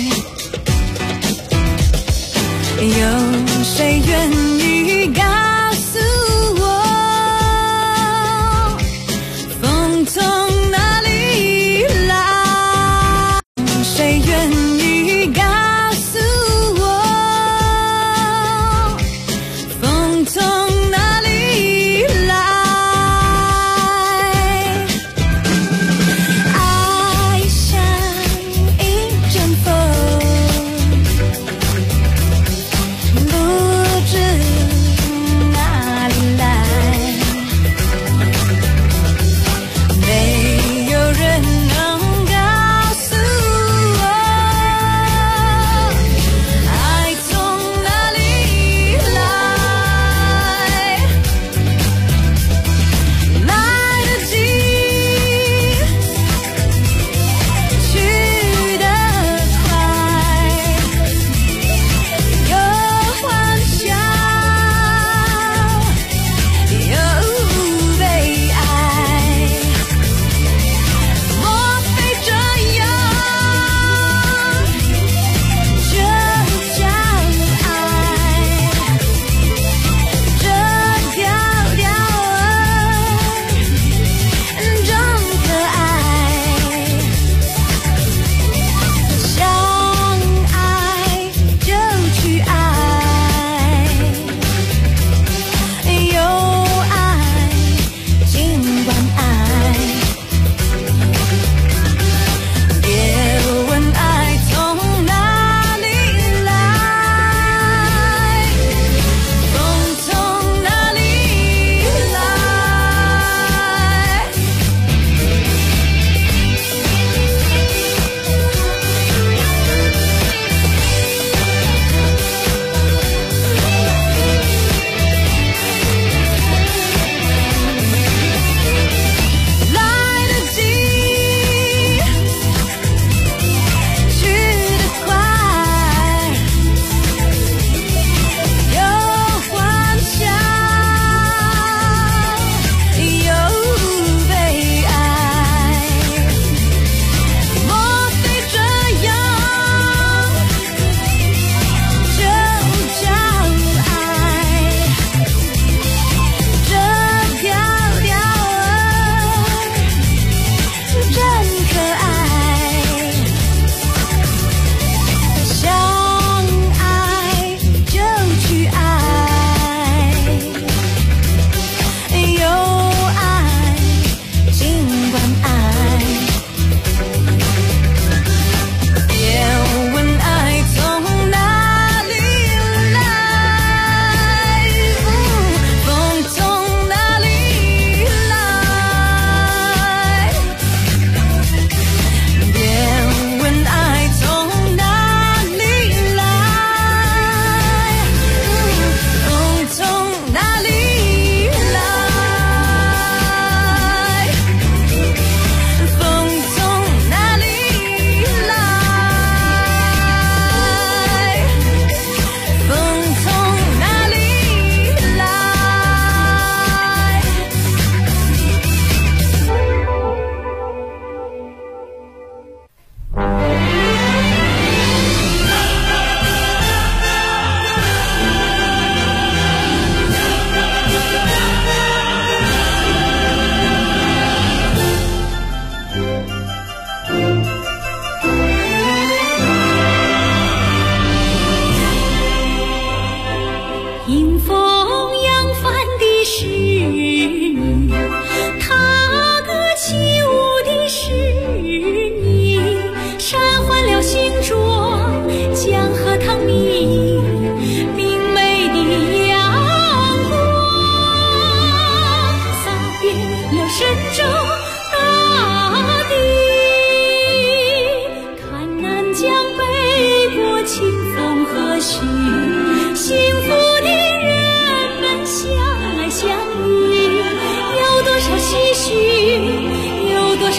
有谁愿意告诉我，风从哪里来？谁愿意告诉我，风从哪里来？爱像一阵风，不知哪里来，每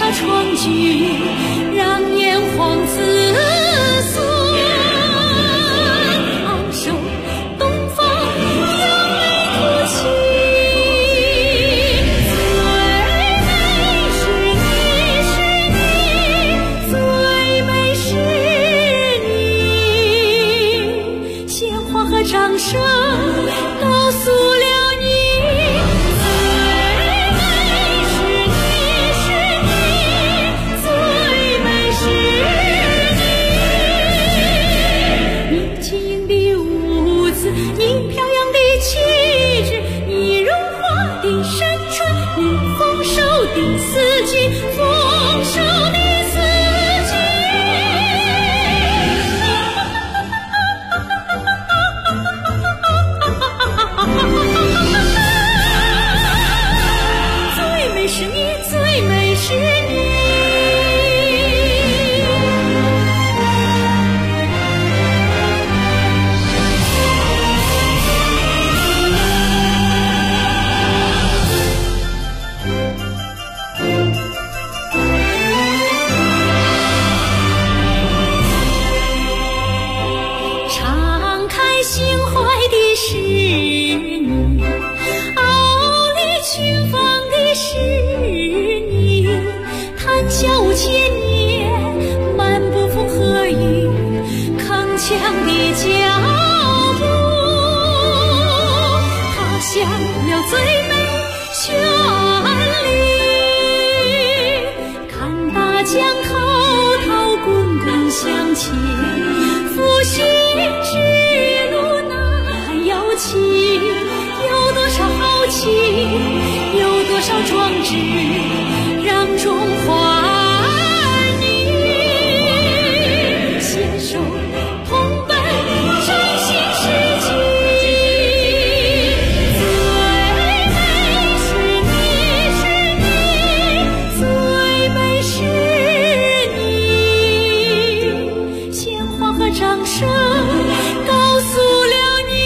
少创举，让炎黄子孙昂首东方，扬眉吐气。最美是你，鲜花和掌声告诉了你。有多少壮志让中华儿女携手同奔振兴世纪。最美是你，最美是你，鲜花和掌声告诉了你。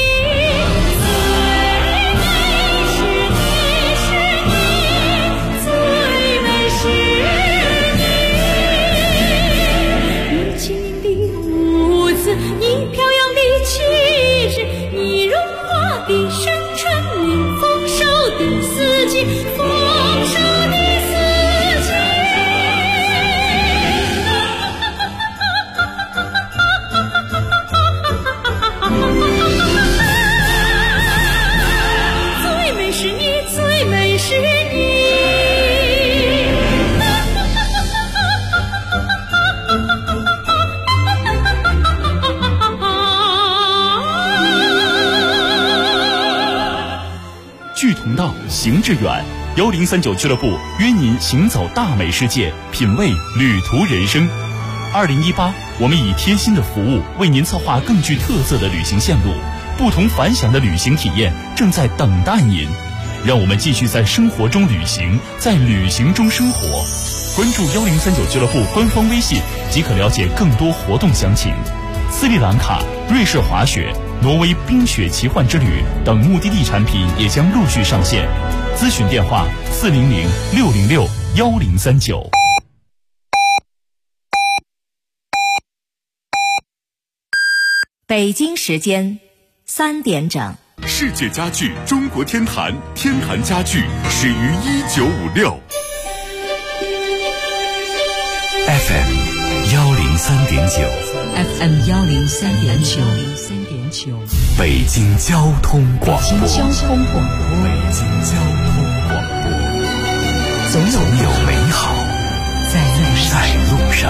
你飘扬的气质，你荣华的深沉，你丰收的四季，丰收的四季。最美是你，最美是你。 聚同道，行致远，1039俱乐部约您行走大美世界，品味旅途人生。2018，我们以贴心的服务为您策划更具特色的旅行线路，不同凡响的旅行体验正在等待您。让我们继续在生活中旅行，在旅行中生活。关注1039俱乐部官方微信即可了解更多活动详情。斯里兰卡、瑞士滑雪、挪威冰雪奇幻之旅等目的地产品也将陆续上线。咨询电话400-606-1039。 北京时间3点整。 世界家具中国天坛，天坛家具始于1956。 FM 103.9 FM 103.9， 北京交通广播。 北京交通广播，总有美好在路上。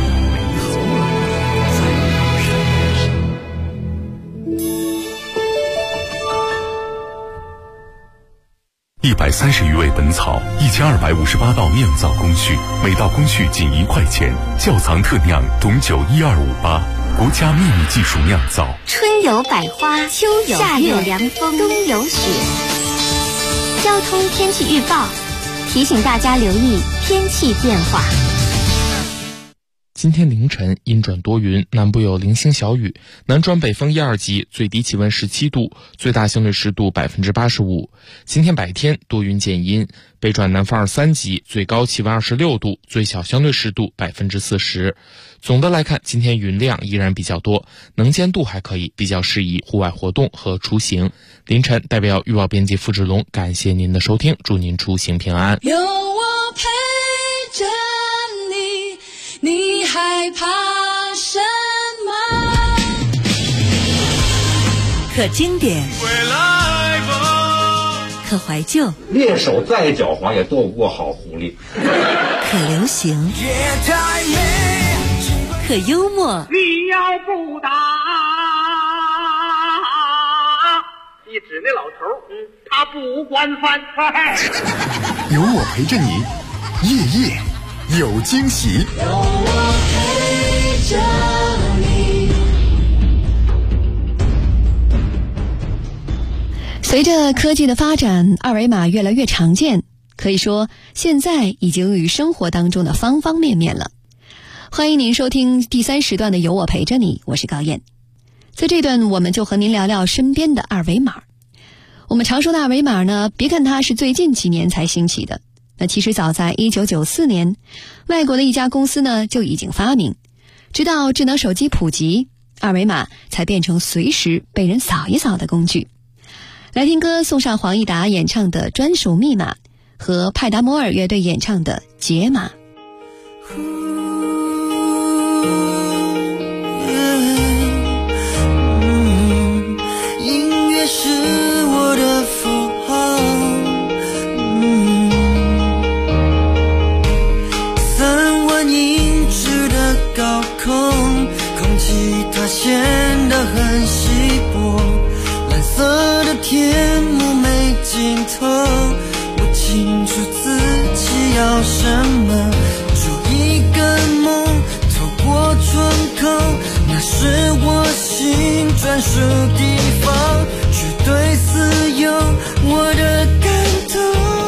130余味本草，1258道酿造工序，每道工序仅1块钱。窖藏特酿董酒12588，国家秘密技术酿造。 春有百花，秋有夏有凉风，冬有雪。交通天气预报提醒大家留意天气变化。 今天凌晨阴转多云，南部有零星小雨，南转北风1、2级，最低气温17度，最大相对湿度85%。今天白天多云见阴，北转南风2、3级，最高气温26度，最小相对湿度40%。总的来看，今天云量依然比较多，能见度还可以，比较适宜户外活动和出行。凌晨代表预报编辑付志龙，感谢您的收听，祝您出行平安。 有我陪着你，你害怕什么？ 可经典，可怀旧， 猎手再狡猾也斗不过好狐狸。 可流行，可幽默。 你要不打，一指那老头，他不惯犯。 有我陪着你，夜夜有惊喜。 有我陪着你。 随着科技的发展，二维码越来越常见，可以说现在已经与生活当中的方方面面了。欢迎您收听第3时段的有我陪着你，我是高燕。在这段我们就和您聊聊身边的二维码。我们常说的二维码呢，别看它是最近几年才兴起的，那其实早在1994年，外国的一家公司呢就已经发明，直到智能手机普及，二维码才变成随时被人扫一扫的工具。来听歌，送上黄义达演唱的《专属密码》和派达摩尔乐队演唱的《解码》。 音乐是我的符号，3万英尺的高空，空气它显得很稀薄，蓝色的天幕没尽头，我清楚自己要什么，筑一个梦，透过窗口，那是我心专属地方，绝对自由我的感动。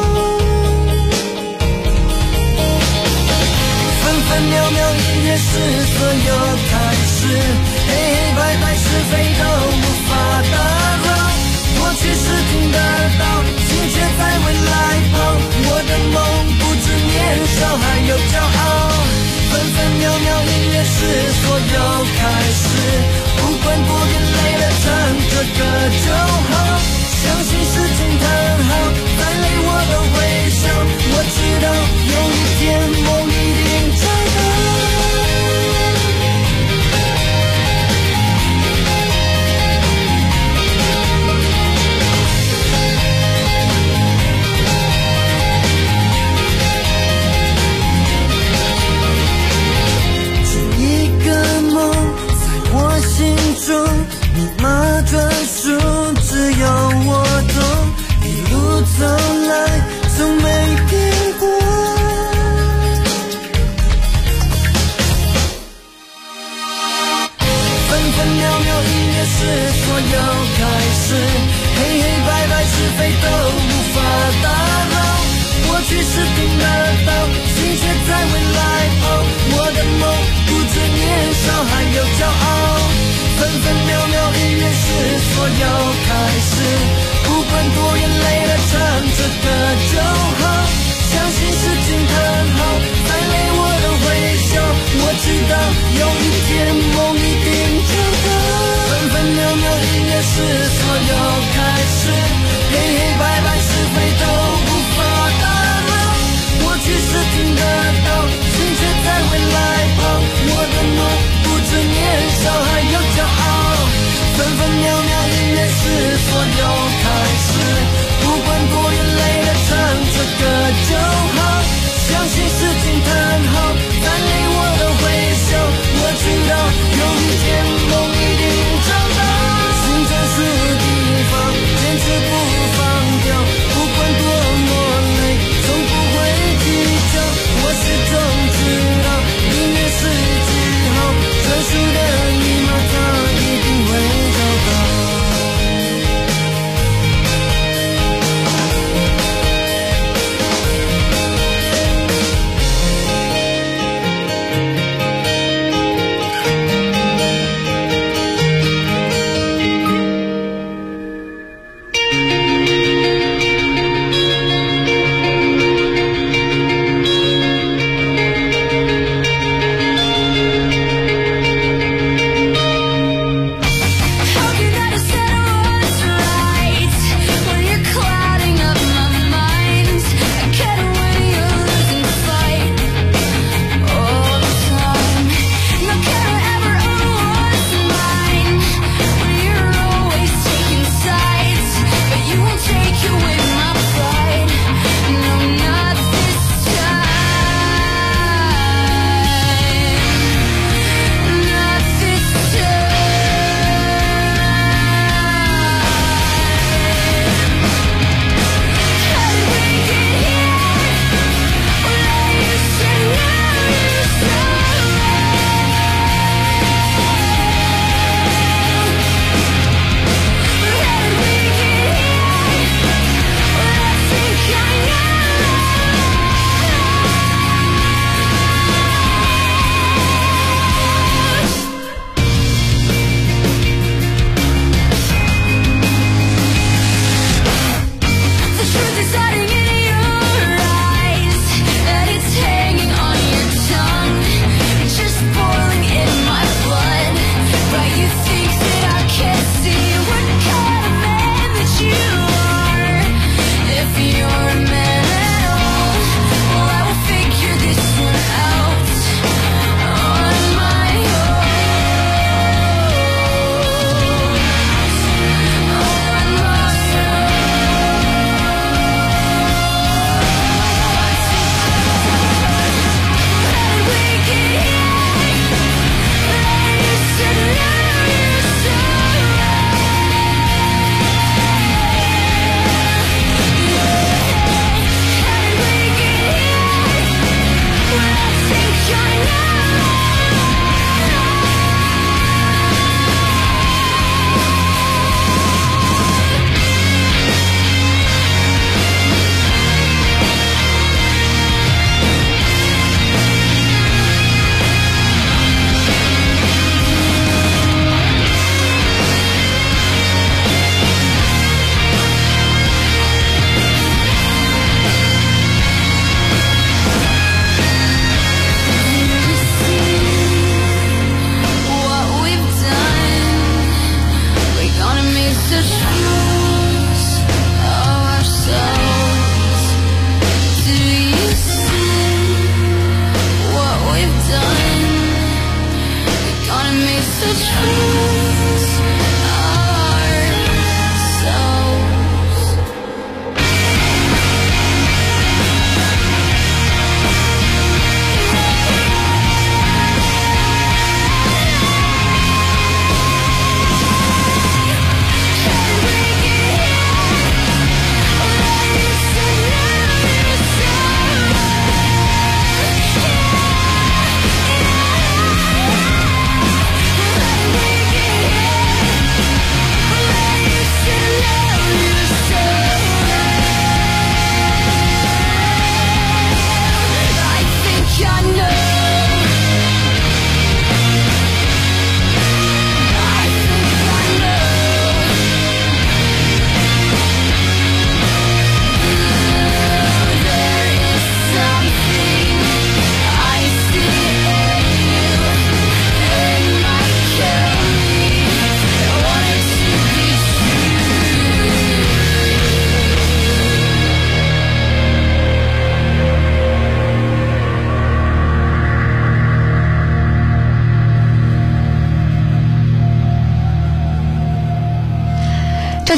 分分秒秒音乐是所有开始，黑黑白白是非都无法打扰，过去是听得到，心却在未来跑，我的梦不止年少还有骄傲。分分秒秒音乐是所有开始，不管多远累了唱着歌就好，相信事情很好，再累我都会笑，我知道有一天梦一定找到。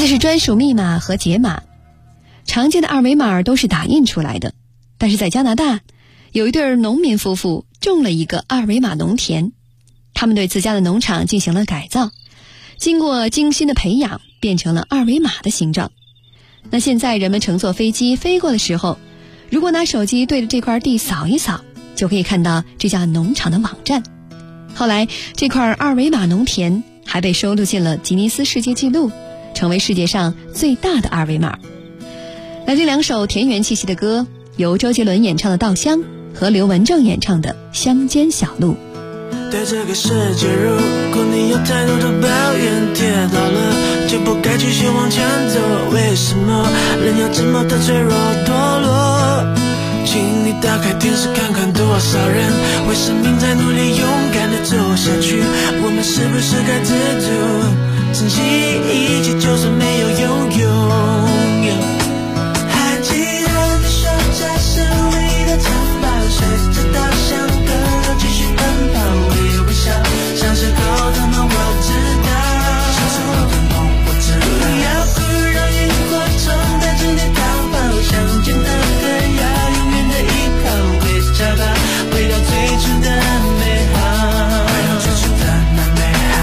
的是专属密码和解码。常见的二维码都是打印出来的，但是在加拿大，有一对农民夫妇种了一个二维码农田，他们对自家的农场进行了改造，经过精心的培养，变成了二维码的形状。那现在人们乘坐飞机飞过的时候，如果拿手机对着这块地扫一扫，就可以看到这家农场的网站。后来这块二维码农田还被收录进了吉尼斯世界纪录，成为世界上最大的二维码。来听两首田园气息的歌，由周杰伦演唱的《稻香》和刘文正演唱的《乡间小路》。 对这个世界，如果你有太多的抱怨，跌倒了就不该继续往前走。为什么人要这么的脆弱堕落？请你打开电视看看多少人为生命在努力，勇敢的走下去。我们是不是该知足，珍惜一切，就算没有拥有。还记得你说这是唯一的城堡，随着稻香歌继续奔跑，微笑，像是狗的梦我知道，像是狗的梦我知道。不要不让萤火虫带着你逃跑，乡间的歌谣永远的依靠，微笑吧，回到最初的美好，回到最初的那美好。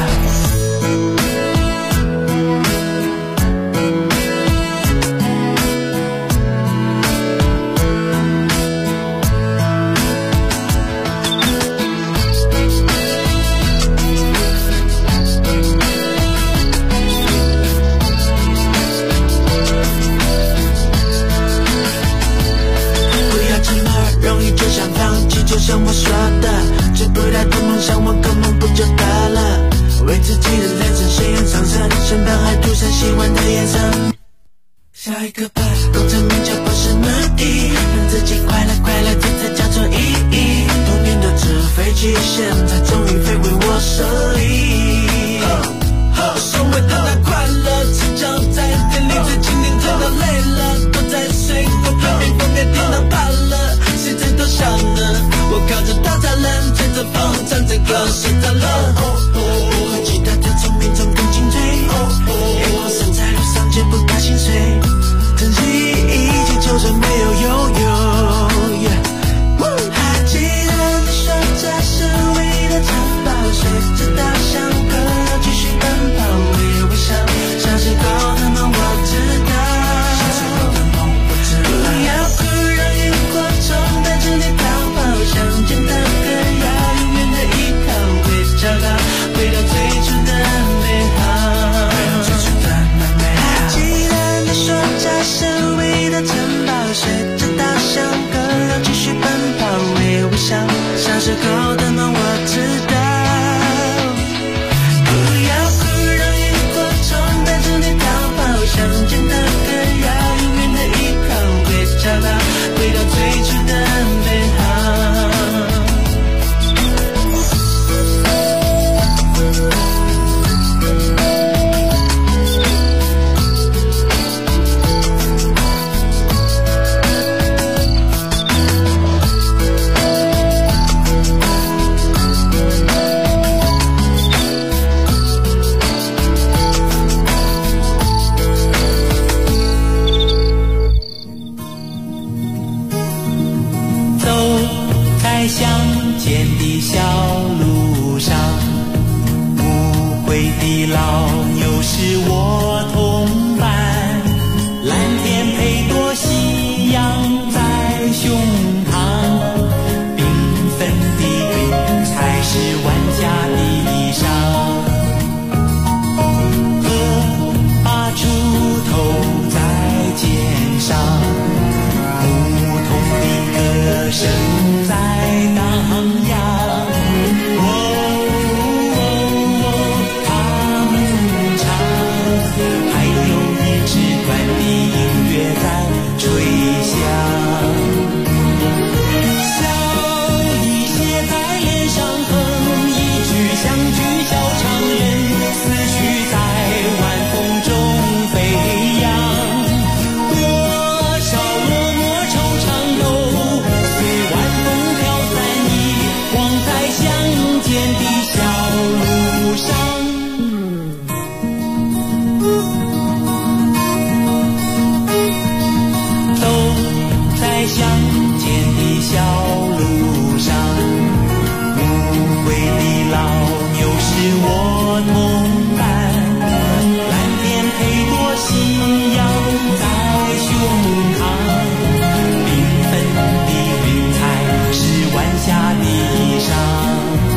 就像我说的，追不到的梦想我根本不就得了，为自己的人生鲜艳上色，身旁还涂上喜欢的颜色。下一个吧，功成名就不是目的，让自己快乐快乐，这才叫做意义。童年的纸飞机，现在终于飞回我手里。所谓的那快乐，只叫在店里最经典，真的累了，都在睡过旁边风给叮当怕了，谁在偷笑呢？我靠着稻草人，吹着风，唱着歌，睡着了。我吉他的聪明中更精锐，眼光闪在路上却不怕心碎，珍惜一切，就算没有拥有。还记得你说这是唯一的城堡，随着稻香歌继续奔跑，微笑，像是狗的梦我知道，像是狗的梦我知道。不要不让萤火虫带着你逃跑，乡间的歌谣永远的依靠，微笑吧，回到最初的美好，回到最初的那美好。还记得你说这是唯一的城堡，随着稻香歌继续奔跑，微笑，像是狗的梦我知道。不要不让萤火虫带着你逃跑，乡间的歌谣永远的依靠，微笑吧，回到最初的美好。乡间的小路上，无悔的老牛是我同伴，蓝天配朵夕阳在胸膛，缤纷的云彩是万家的衣裳，河把锄头在肩上，牧童的歌声在荡漾，他们唱下的衣裳。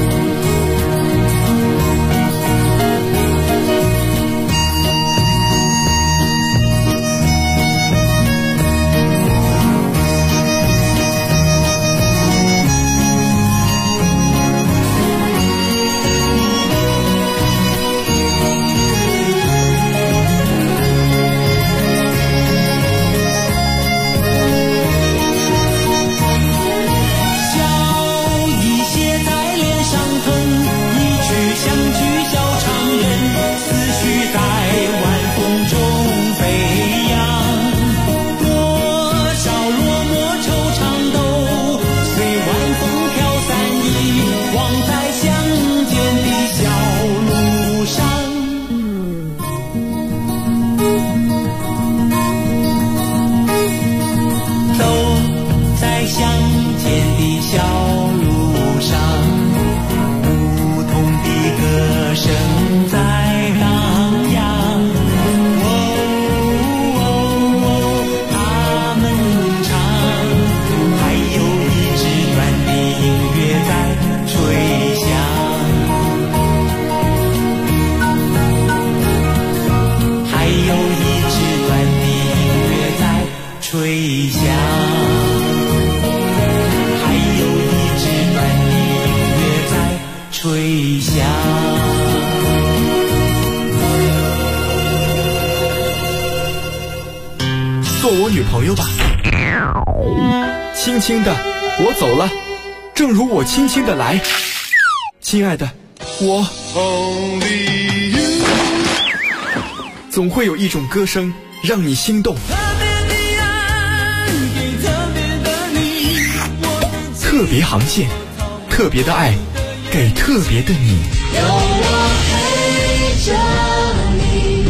做我女朋友吧。轻轻的，我走了，正如我轻轻的来。亲爱的，我总会有一种歌声让你心动。特别航线，特别的爱，给特别的你。有我陪着你。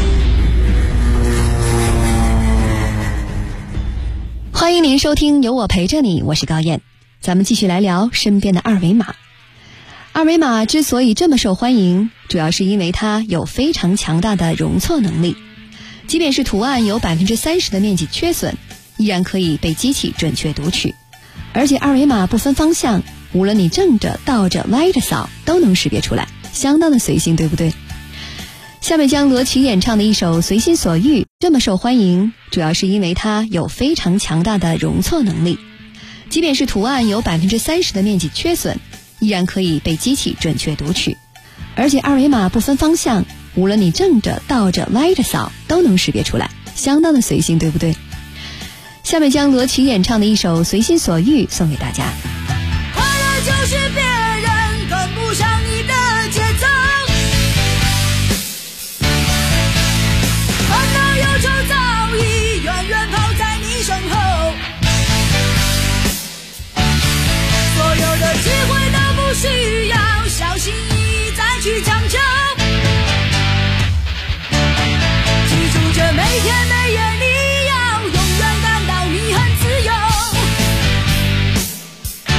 欢迎您收听有我陪着你，我是高燕。咱们继续来聊身边的二维码。二维码之所以这么受欢迎，主要是因为它有非常强大的容错能力，即便是图案有 30% 的面积缺损，依然可以被机器准确读取。而且二维码不分方向，无论你正着、倒着、歪着扫都能识别出来，相当的随性，对不对？下面将罗琦演唱的一首《随心所欲》这么受欢迎，主要是因为它有非常强大的容错能力，即便是图案有 30% 的面积缺损，依然可以被机器准确读取。而且二维码不分方向，无论你正着、倒着、歪着扫都能识别出来，相当的随性，对不对？下面将罗琦演唱的一首《随心所欲》送给大家。 快乐就是别人跟不上你的节奏，烦恼忧愁早已远远跑在你身后，所有的机会都不需要小心翼翼再去强求，记住这每天每夜你要永远感到你很自由。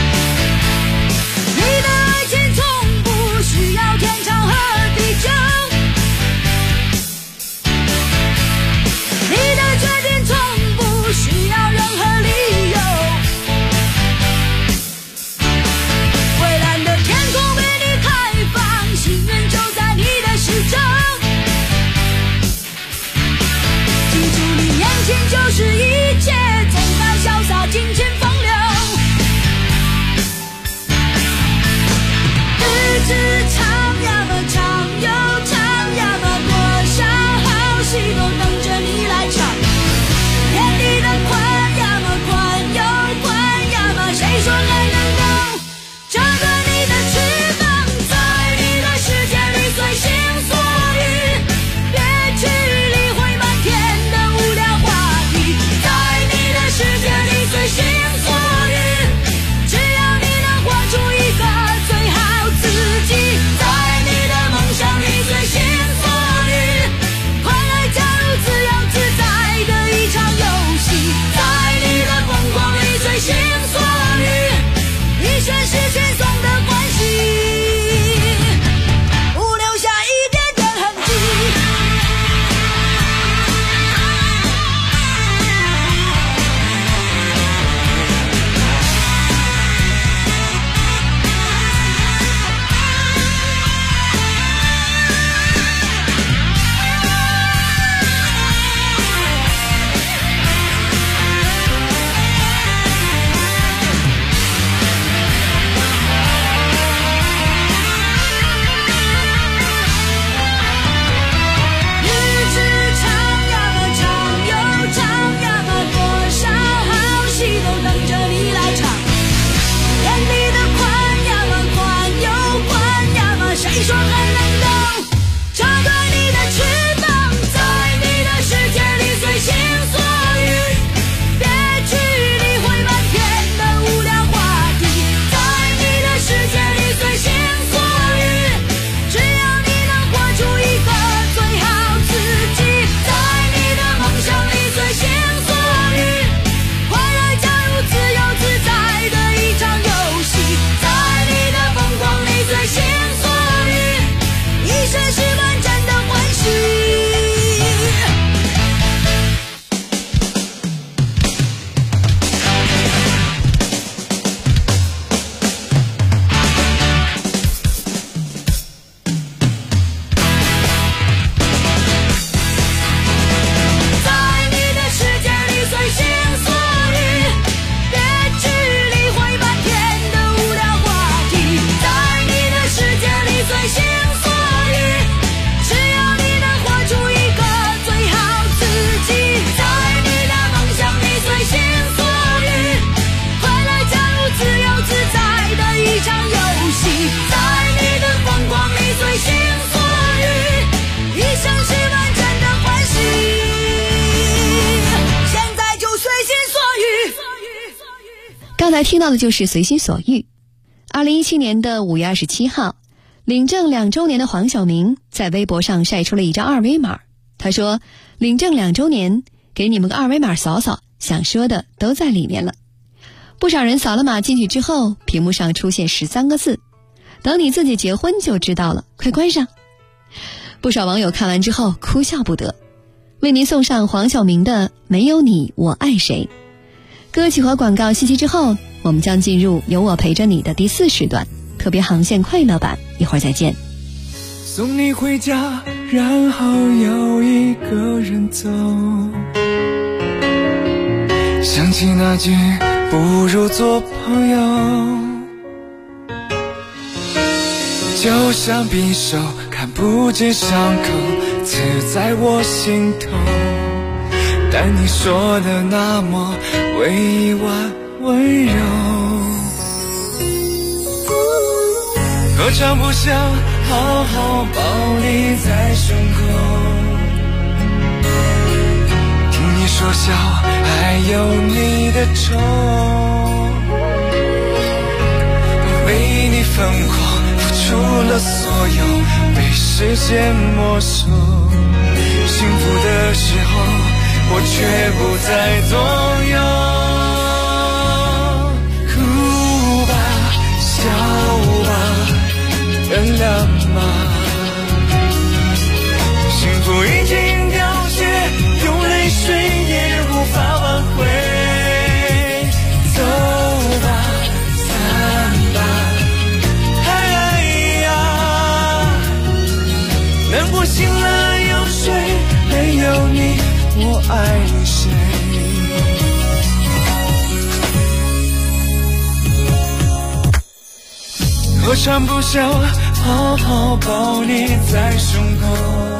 才听到的就是随心所欲。2017年的5月27号，领证2周年的黄晓明在微博上晒出了一张二维码。他说，领证2周年，给你们个二维码扫扫，想说的都在里面了。不少人扫了码进去之后，屏幕上出现13个字，等你自己结婚就知道了，快关上。不少网友看完之后哭笑不得。为您送上黄晓明的《没有你我爱谁》。歌曲和广告信息之后，我们将进入有我陪着你的第4时段特别航线快乐版，一会儿再见。 送你回家，然后又一个人走，想起那句不如做朋友，就像匕首看不见伤口，刺在我心头，但你说的那么委婉温柔，何尝不想好好抱你在胸口，听你说笑还有你的愁，为你疯狂付出了所有，被时间没收，幸福的时候我却不再左右，哭吧笑吧原谅吧，幸福已经凋谢，用泪水也无法挽回，走吧散吧，哎呀，能不醒了又睡，没有你我爱谁，何尝不想好好抱你在胸口，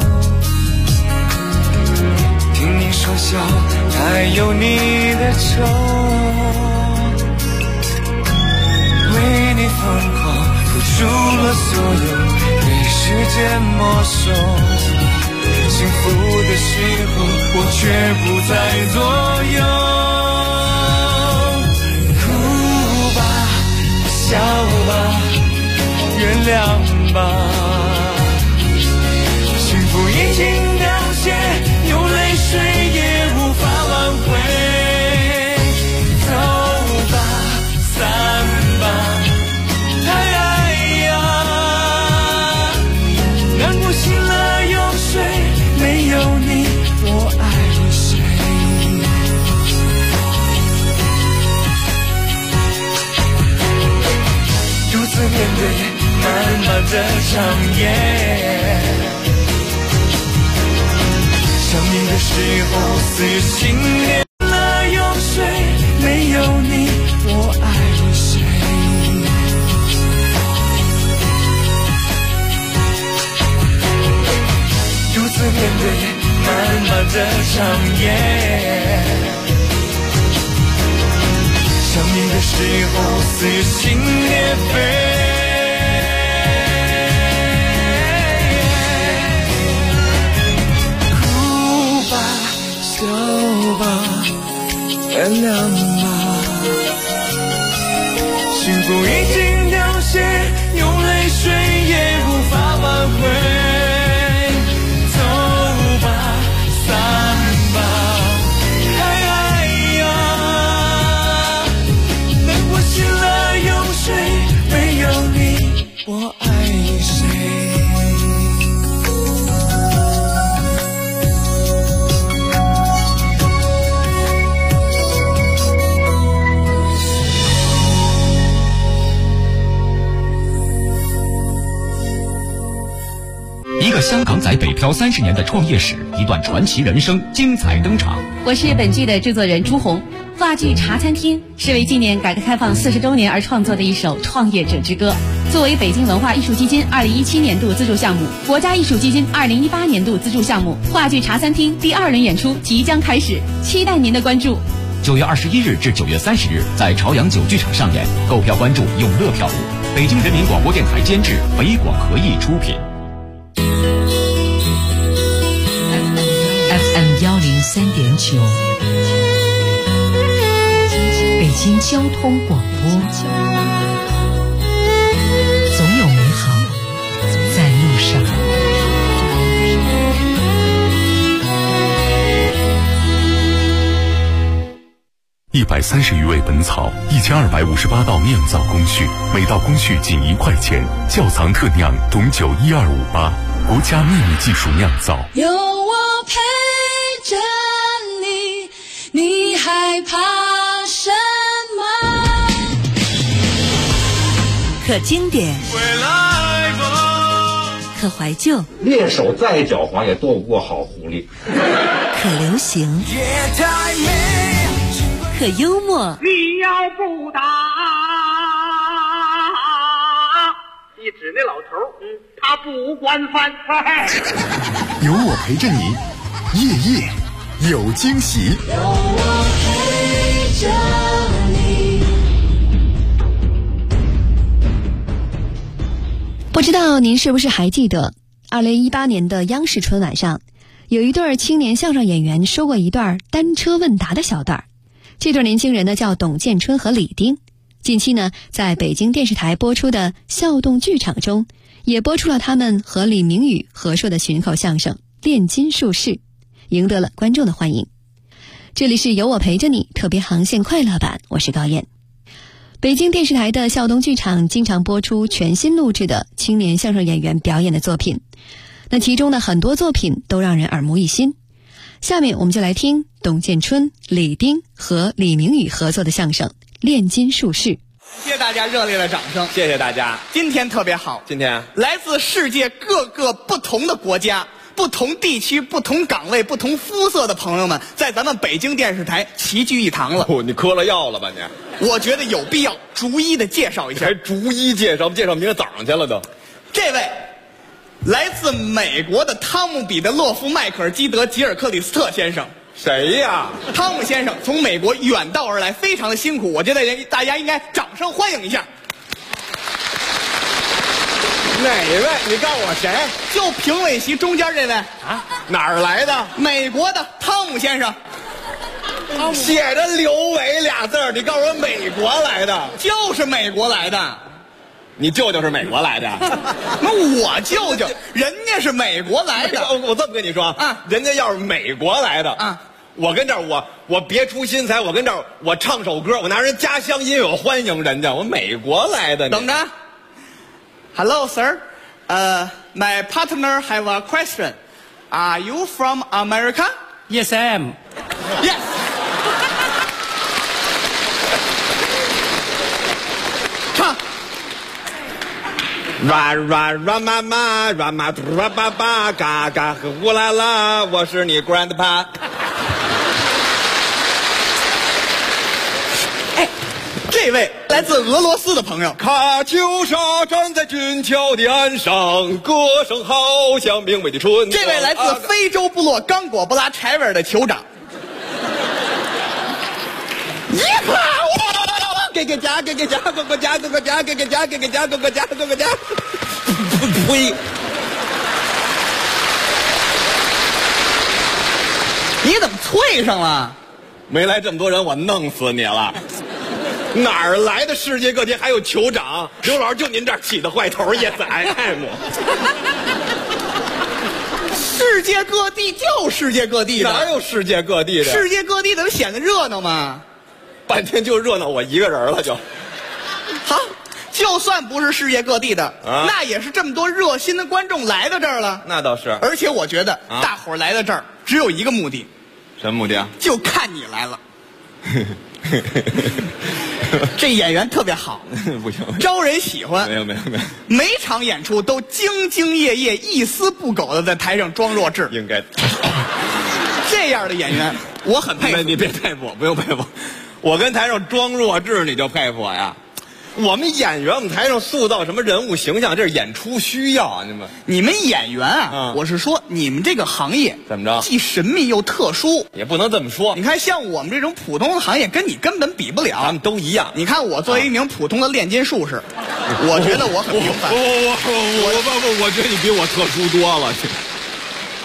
听你说笑还有你的愁，为你疯狂付出了所有，被时间没收，幸福的时候我却不再左右，哭吧笑吧原谅吧，幸福已经凋谢，用泪水也无法挽回，走吧散吧，哎呀，能不醒了又睡，没有你我爱谁，独自面对漫漫的长夜，想你的时候撕心裂了又睡，没有你我爱谁，独自面对漫漫的长夜，想你的时候撕心裂肺，原谅吧，幸福已经凋谢，用泪水也无法挽回，走吧散吧，哎呀，能不醒了又睡，没有你我爱谁。 一个香港仔北漂30年的创业史，一段传奇人生精彩登场。 我是本剧的制作人朱红。话剧《茶餐厅》是为纪念改革开放40周年而创作的一首创业者之歌。作为北京文化艺术基金2017年度资助项目、国家艺术基金2018年度资助项目，话剧《茶餐厅》第2轮演出即将开始，期待您的关注。 9月21日至9月30日，在朝阳9剧场上演，购票关注永乐票务。北京人民广播电台监制，北广合艺出品。 FM 103.9，北京交通广播，总有美好在路上。 130余味本草，1258道酿造工序，每道工序仅1块钱。窖藏特酿董酒12588，国家秘密技术酿造。 有我陪着你，你害怕什么？ 可经典，可怀旧， 猎手再狡猾也躲不过好狐狸。 可流行，可幽默。 你要不打，你指那老头，他不惯犯。 有我陪着你，夜夜有惊喜。 有我陪着你。 不知道您是不是还记得2018年的央视春晚上，有一对青年相声演员说过一段单车问答的小段。这对年轻人呢叫董建春和李丁。近期呢，在北京电视台播出的笑动剧场中，也播出了他们和李明宇合说的群口相声《炼金术士》，赢得了观众的欢迎。这里是有我陪着你特别航线快乐版，我是高燕。北京电视台的笑动剧场经常播出全新录制的青年相声演员表演的作品，那其中的很多作品都让人耳目一新。下面我们就来听董建春、李丁和李明宇合作的相声《炼金术士》。 谢谢大家热烈的掌声， 谢谢大家。 今天特别好， 今天来自世界各个不同的国家、不同地区、不同岗位、不同肤色的朋友们，在咱们北京电视台齐聚一堂了。 你嗑了药了吧你？ 我觉得有必要逐一的介绍一下。 还逐一介绍？介绍明天早上去了都。 这位来自美国的汤姆·彼得洛夫·迈克尔基德·吉尔克里斯特先生。 谁呀？ 汤姆先生从美国远道而来，非常的辛苦，我觉得大家应该掌声欢迎一下。 哪位？你告诉我谁？ 就评委席中间这位啊？哪儿来的？ 美国的汤姆先生。 写着刘伟俩字儿，你告诉我美国来的？ 就是美国来的。 你舅舅是美国来的？ 那我舅舅人家是美国来的。 我这么跟你说啊，人家要是美国来的啊，我跟这儿我别出心裁，我跟这儿我唱首歌，我拿人家乡音乐我欢迎人家，我美国来的。 等着 ，Hello sir， my partner have a question. Are you from America? Yes, I am. Yes. 唱。 Run 妈妈 run 妈嘟吧爸爸嘎嘎和乌拉拉，我是你 grandpa。 哎，这位来自俄罗斯的朋友， 卡秋莎站在俊俏的岸上，歌声好像明媚的春。 这位来自非洲部落刚果布拉柴维尔的酋长。 一跑给个家，给个家，给个家，给个家，给个家，给个家，给个家，给个家。呸！ 你怎么脆上了？ 没来这么多人，我弄死你了！哪儿来的世界各地还有酋长？刘老师就您这儿起的坏头也在爱慕。 世界各地就世界各地的， 哪有世界各地的？ 世界各地的显得热闹吗？ 半天就热闹我一个人了就。 好，就算不是世界各地的，那也是这么多热心的观众来到这儿了。 那倒是， 而且我觉得大伙儿来到这儿只有一个目的。 什么目的啊？ 就看你来了。这演员特别好， 不行， 招人喜欢。 没有， 每场演出都兢兢业业、一丝不苟的在台上装弱智。 应该。 这样的演员，我很佩服。 你别佩服我，不用佩服。我跟台上装弱智，你就佩服我呀？我们演员，我们台上塑造什么人物形象，这是演出需要。 你们演员啊，我是说你们这个行业怎么着， 既神秘又特殊， 也不能这么说。 你看，像我们这种普通的行业，跟你根本比不了。 咱们都一样。 你看，我作为一名普通的炼金术士，我觉得我很平凡。 我觉得你比我特殊多了。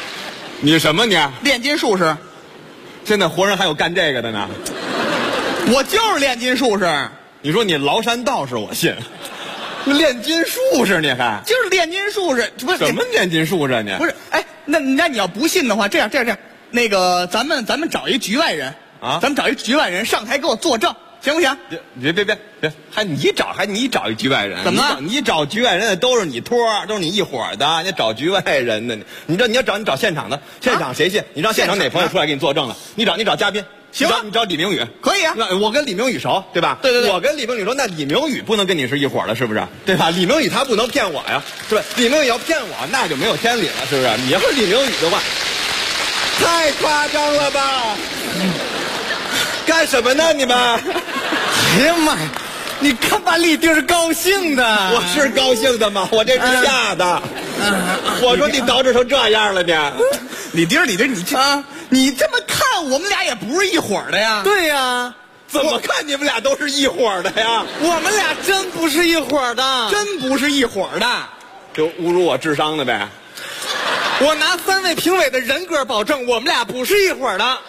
你什么你？ 炼金术士。 现在活人还有干这个的呢？ 我就是炼金术士。 你说你崂山道士我信，你炼金术士你还就是炼金术士，不是什么炼金术士你？ 不是，哎，那你要不信的话，这样，那个咱们找一局外人啊，咱们找一局外人上台给我作证，行不行？ 别，还你找一局外人？ 怎么了？ 你找局外人的都是你托，都是你一伙的，你找局外人的，你要找现场的，现场谁信？你让现场哪朋友出来给你作证了？你找嘉宾。 行啊， 你找李明宇可以啊。 那我跟李明宇熟，对吧？ 对。 我跟李明宇熟，那李明宇不能跟你是一伙的，是不是？对吧？李明宇他不能骗我呀，是吧？李明宇要骗我，那就没有天理了，是不是？你要是李明宇的话，太夸张了吧？干什么呢你们？ 哎呀妈呀！你看把李丁是高兴的， 我是高兴的吗？我这是吓的。我说你捯饬成这样了呢？ 李丁，你这么看，我们俩也不是一伙的呀。 对呀，怎么看你们俩都是一伙的呀？ 我们俩真不是一伙的，真不是一伙的， 就侮辱我智商的呗。 我拿3位评委的人格保证，我们俩不是一伙的。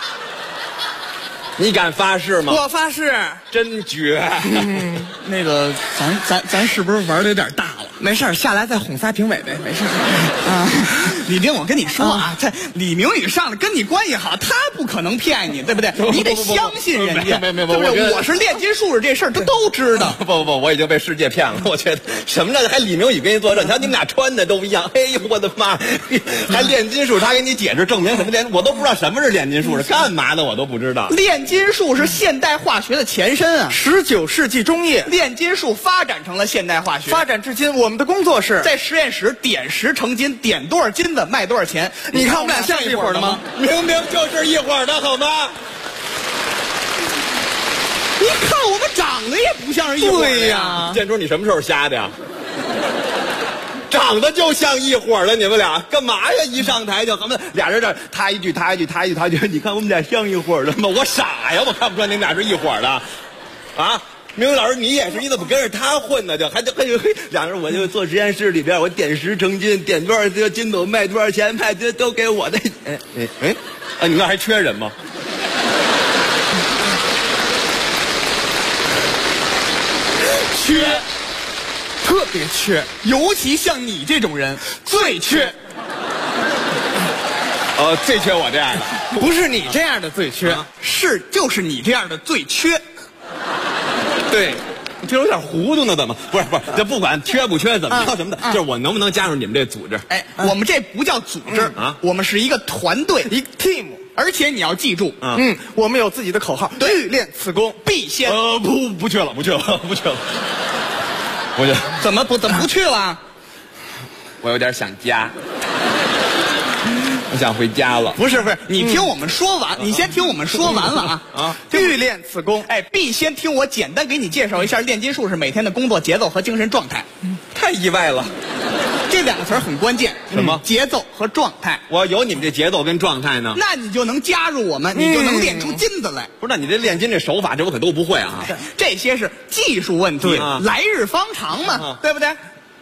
你敢发誓吗？ 我发誓， 真绝。 那个，咱是不是玩的有点大了？没事，下来再哄仨评委呗，没事。啊，李丁，我跟你说啊，这李明宇上来跟你关系好，他不可能骗你，对不对？你得相信人家， 没， 对不对？我是炼金术士这事儿，他都知道。 不，我已经被世界骗了。我觉得什么呢？还李明宇给你作证，你看你们俩穿的都一样。哎呦，我的妈！还炼金术，他给你解释证明什么炼？我都不知道什么是炼金术士，干嘛的我都不知道。 炼金术是现代化学的前身啊！19世纪中叶，炼金术发展成了现代化学，发展至今，我们的工作是在实验室点石成金，点多少金子卖多少钱。你看我们俩像一伙的吗？ 明明就是一伙的好吗？ 你看我们长得也不像是一伙的呀！ 建叔，你什么时候瞎的呀？长得就像一伙的，你们俩干嘛呀？一上台就咱们俩人这他一句他一句他一句他一句，你看我们俩像一伙的吗？我傻呀，我看不出来你们俩是一伙的，啊！明宇老师，你也是，你怎么跟着他混呢？就俩人我就坐实验室里边，我点石成金，点多少金子卖多少钱，卖都给我的。你那还缺人吗？ 缺。特别缺，尤其像你这种人最缺。 最缺我这样的， 不是你这样的最缺，就是你这样的最缺。 对，这有点糊涂呢，怎么？不是，这不管缺不缺，怎么叫什么的，就是我能不能加入你们这组织？ 哎，我们这不叫组织啊，我们是一个团队，一个 team。而且你要记住，我们有自己的口号：欲练此功，必先。 不去了。 怎么不去了？ 我有点想家，我想回家了。 不是，你听我们说完，你先听我们说完了啊！欲练此功，必先听我简单给你介绍一下炼金术士每天的工作节奏和精神状态。 太意外了， 这2个词很关键。 什么？ 节奏和状态。 我有你们这节奏跟状态呢， 那你就能加入我们，你就能练出金子来。 不是，那你这炼金这手法，这我可都不会啊。 这些是技术问题，来日方长嘛，对不对？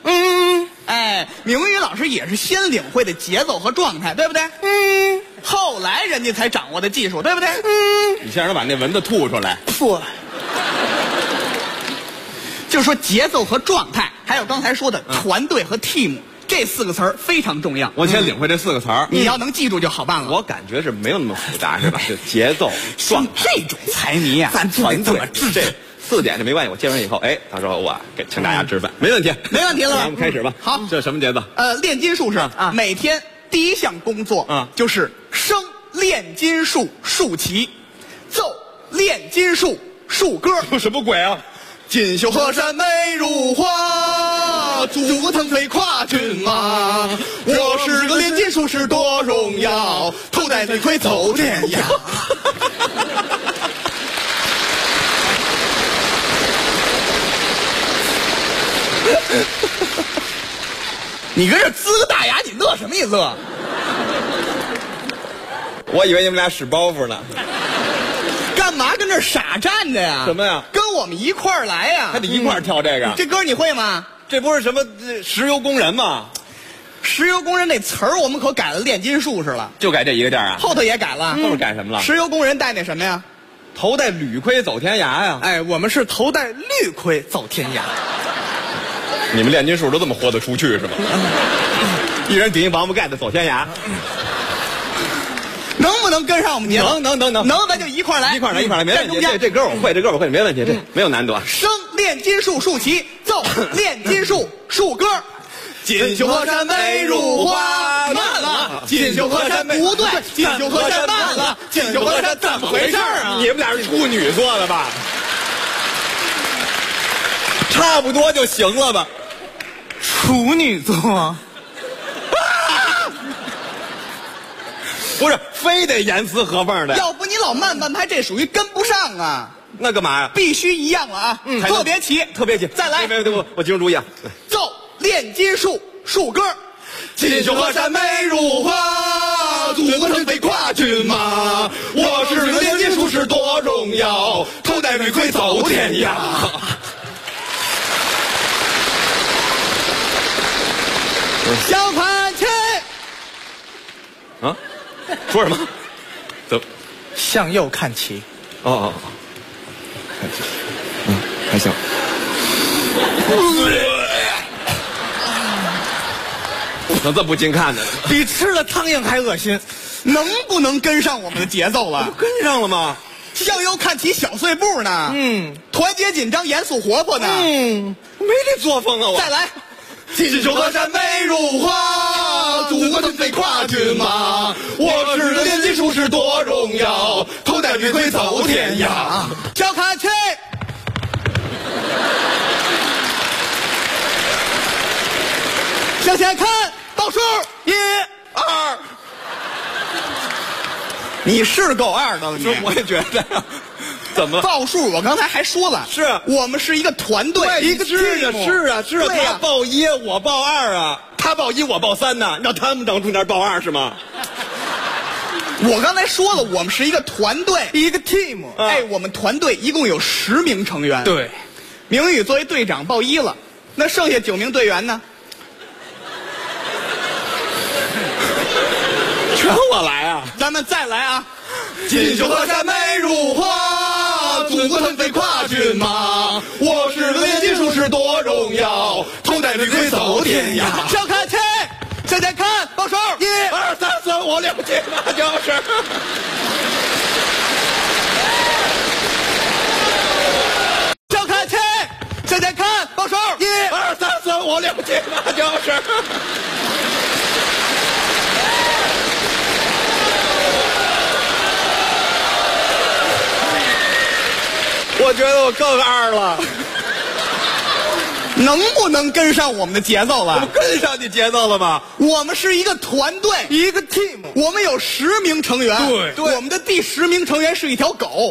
明宇老师也是先领会的节奏和状态，对不对？后来人家才掌握的技术，对不对？ 你先让他把那蚊子吐出来。 吐。就说节奏和状态，还有刚才说的团队和 team。这4个词儿非常重要， 我先领会这4个词儿， 你要能记住就好办了。 我感觉是没有那么复杂，是吧？就节奏、 像这种才迷啊， 咱团队这4点就没关系。我介绍以后，到时候我请大家吃饭，没问题了。咱们开始吧。 好， 这什么节奏？ 炼金术士每天第1项工作就是升炼金术竖旗，奏炼金术竖歌。 什么鬼啊？ 锦绣河山美如画，竹藤飞跨骏马。我是个炼金术士多荣耀，头戴翡翠走天涯。你跟这呲个大牙，你乐什么一乐？ 我以为你们俩使包袱呢。 干嘛跟这傻站着呀？ 什么呀？ 跟我们一块儿来呀！ 还得一块儿跳这个。 这歌你会吗？ 这不是什么石油工人吗？ 石油工人那词儿我们可改了炼金术士了， 就改这一个调啊？ 后头也改了。 后头改什么了？ 石油工人戴那什么呀？ 头戴铝盔走天涯呀！ 哎，我们是头戴绿盔走天涯。 你们炼金术都这么豁得出去是吗？一人顶一王八盖子走天涯， 能不能跟上我们节奏？ 能， 咱就一块来， 没问题。这歌我会，没问题，这没有难度。 升炼金术竖旗，奏炼金术竖歌。 锦绣河山美如画， 慢了。锦绣河山不对，锦绣河山慢了。锦绣河山怎么回事啊？ 你们俩是处女座的吧？差不多就行了吧？ 处女座。 不是，非得严丝合缝的。 要不你老慢半拍，这属于跟不上啊。 那干嘛呀？ 必须一样了啊！特别齐。再来， 我集中注意啊！ 奏炼金术竖歌。 锦绣河山美如画，祖国腾飞跨骏马。我是个炼金术士多荣耀，头戴绿盔走天涯。 小团旗。 啊？说什么？走， 向右看齐。 哦，看齐。还行。怎么这么不经看呢？ 比吃了苍蝇还恶心。能不能跟上我们的节奏了？ 跟上了吗？ 向右看齐，小碎步呢。团结紧张，严肃活泼呢。 没这作风啊！我再来。 锦绣河山美如画，祖国腾飞跨骏马。我是个炼金术士多荣耀，头戴绿盔走天涯。 小看齐。向前看，倒数1、2。你是够二的了， 我也觉得。怎么了？ 报数，我刚才还说了， 是我们是一个团队，一个 team。 是啊，他报1，我报2啊，他报1，我报3呢，让他们当中间报2是吗？ 我刚才说了，我们是一个团队，一个 team。哎，我们团队一共有10名成员。 对， 明宇作为队长报1了，那剩下9名队员呢？ 全我来啊！ 咱们再来啊！ 锦绣河山美如画，祖国腾飞跨骏马。我是个炼金术士多荣耀，头戴绿盔走天涯。 向看齐，向前看，报数1、 2、3、4、5、6、7、8、9、10。 向看齐，向前看，报数1、 2、3、4、5、6、7、8、9、10。我觉得我更二了。 能不能跟上我们的节奏了？ 我跟上你节奏了吗？ 我们是一个团队， 一个 team。 我们有10名成员。 对， 我们的第10名成员是一条狗。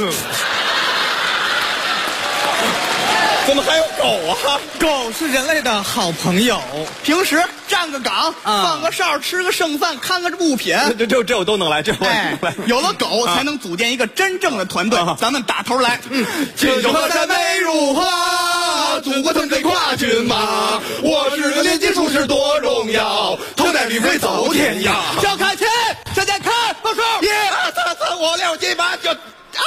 怎么还有狗啊？ 狗是人类的好朋友。平时站个岗，放个哨，吃个剩饭，看个物品。 这我都能来，这我能来。有了狗，才能组建一个真正的团队。咱们打头来。 锦绣河山美如画，祖国腾飞跨骏马。我是个炼金术士多荣耀，头戴绿盔走天涯。 向看齐，向前看，报数 1、2、3、4、5、6、7、8、9、2。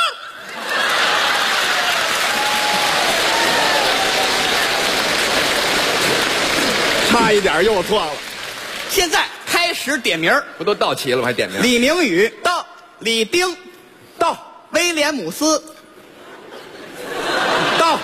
差一点又错了。 现在开始点名。 不都到齐了吗？还点名？ 李明宇到，李丁到， 威廉姆斯到。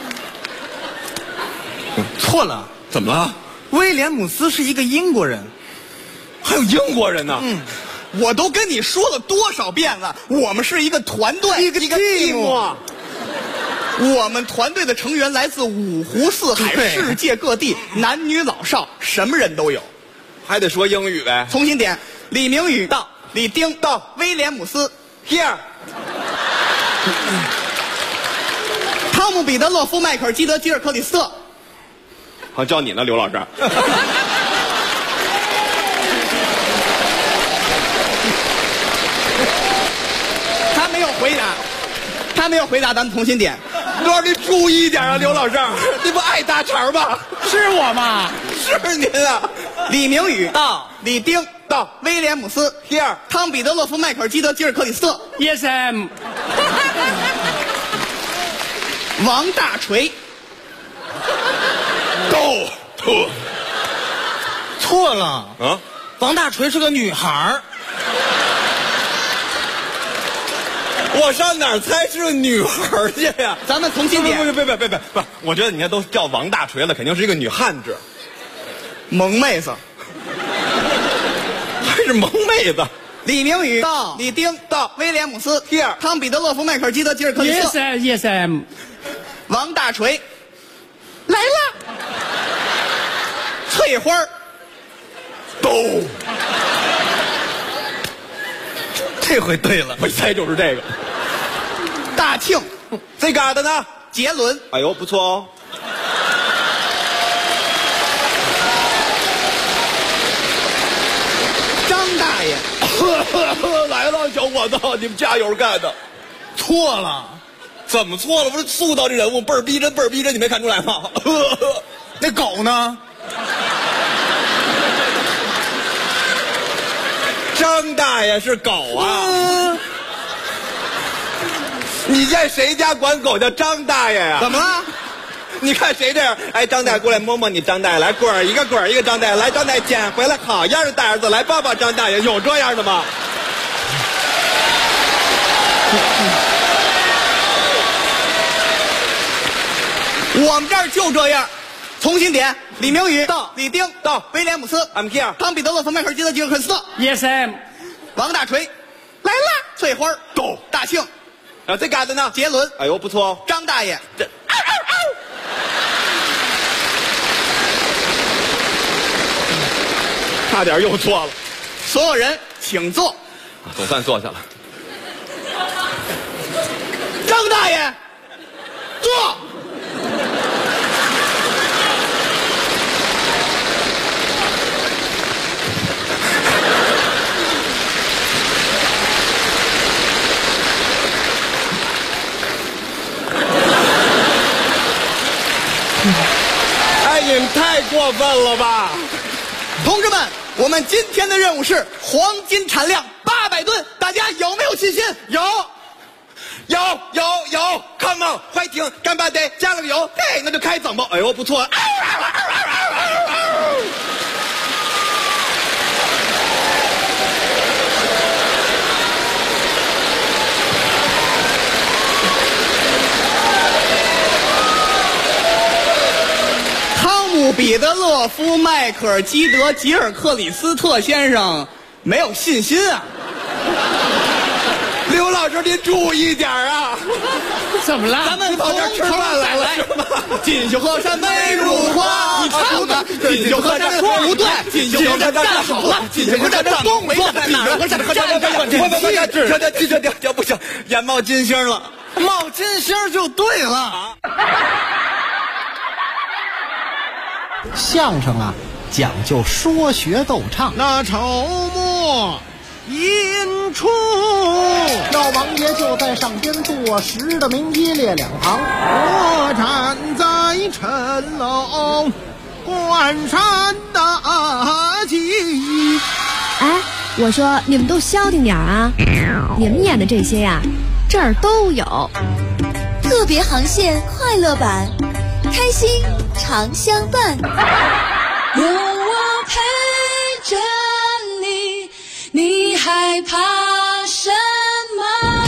错了， 怎么了？ 威廉姆斯是一个英国人。 还有英国人呢？ 我都跟你说了多少遍了，我们是一个团队， 一个 team。 我们团队的成员来自5湖4海，世界各地，男女老少，什么人都有。 还得说英语呗。 重新点：李明宇到， 李丁到，威廉姆斯 here， 汤姆·彼得洛夫、迈克尔·基德、吉尔克里斯特。 好，教你呢，刘老师。 他没有回答，他没有回答，咱们重新点。 刘老师，你注意点啊，刘老师，你不爱大肠吗？ 是我吗？ 是您啊。 李明宇到， 李丁到， 威廉姆斯 here， 汤彼得洛夫、迈克尔基德、吉尔克里斯特 yes am。 王大锤。 错了啊！ 王大锤是个女孩儿。 我上哪儿猜是个女孩去呀？ 咱们重新点。 不，我觉得你看都叫王大锤了，肯定是一个女汉子， 萌妹子， 还是萌妹子。 李明宇到， 李丁到，威廉姆斯 here， 汤彼得洛夫迈克尔基德吉尔克里斯 Yes I'm。 王大锤来了，翠花这回对了，我一猜就是这个。 大庆， 这嘎达呢？ 杰伦。 哎呦，不错哦。 张大爷来了，小伙子，你们加油干的。 错了， 怎么错了？不是塑造这人物倍儿逼真，倍儿逼真，你没看出来吗？ 那狗呢？ 张大爷是狗啊！你见谁家管狗叫张大爷呀？ 怎么了？ 你看谁这样？哎，张大爷过来摸摸你，张大爷来滚儿一个滚儿一个，张大爷来，张大爷捡回来好样的大儿子，来抱抱张大爷，有这样的吗？ 我们这儿就这样。重新点，李明宇到， 李丁到， 威廉姆斯 I'm here， 汤彼得洛夫迈克尔基德吉尔克斯 Yes I'm。 王大锤来了，翠花到， 大庆， 然后这嘎子呢？ 杰伦。 哎呦，不错哦。 张大爷， 这差点又错了。 所有人请坐。 总算坐下了。 张大爷，坐。 哎，你们太过分了吧！ 同志们，我们今天的任务是黄金产量800吨，大家有没有信心？ 有 ，Come on， 快停，干巴得加了个油，嘿，那就开整吧。哎呦，不错。 彼得洛夫迈克尔基德吉尔克里斯特先生没有信心啊！ 刘老师，您注意点啊！ 怎么了？ 咱们跑这儿吃饭来了是吗？ 锦绣河山美如画，你唱的。锦绣河山不对，锦绣河山站好了，锦锦绣河山东北在哪儿？ 这不行，眼冒金星了， 冒金星就对了。相声啊，讲究说学逗唱。 那筹末引出， 老王爷就在上边坐实的名一列两旁， 我站在城楼关山大吉。 哎，我说你们都消停点啊！你们演的这些呀，这儿都有。 特别航线快乐版，开心常相伴。 有我陪着你，你害怕什么？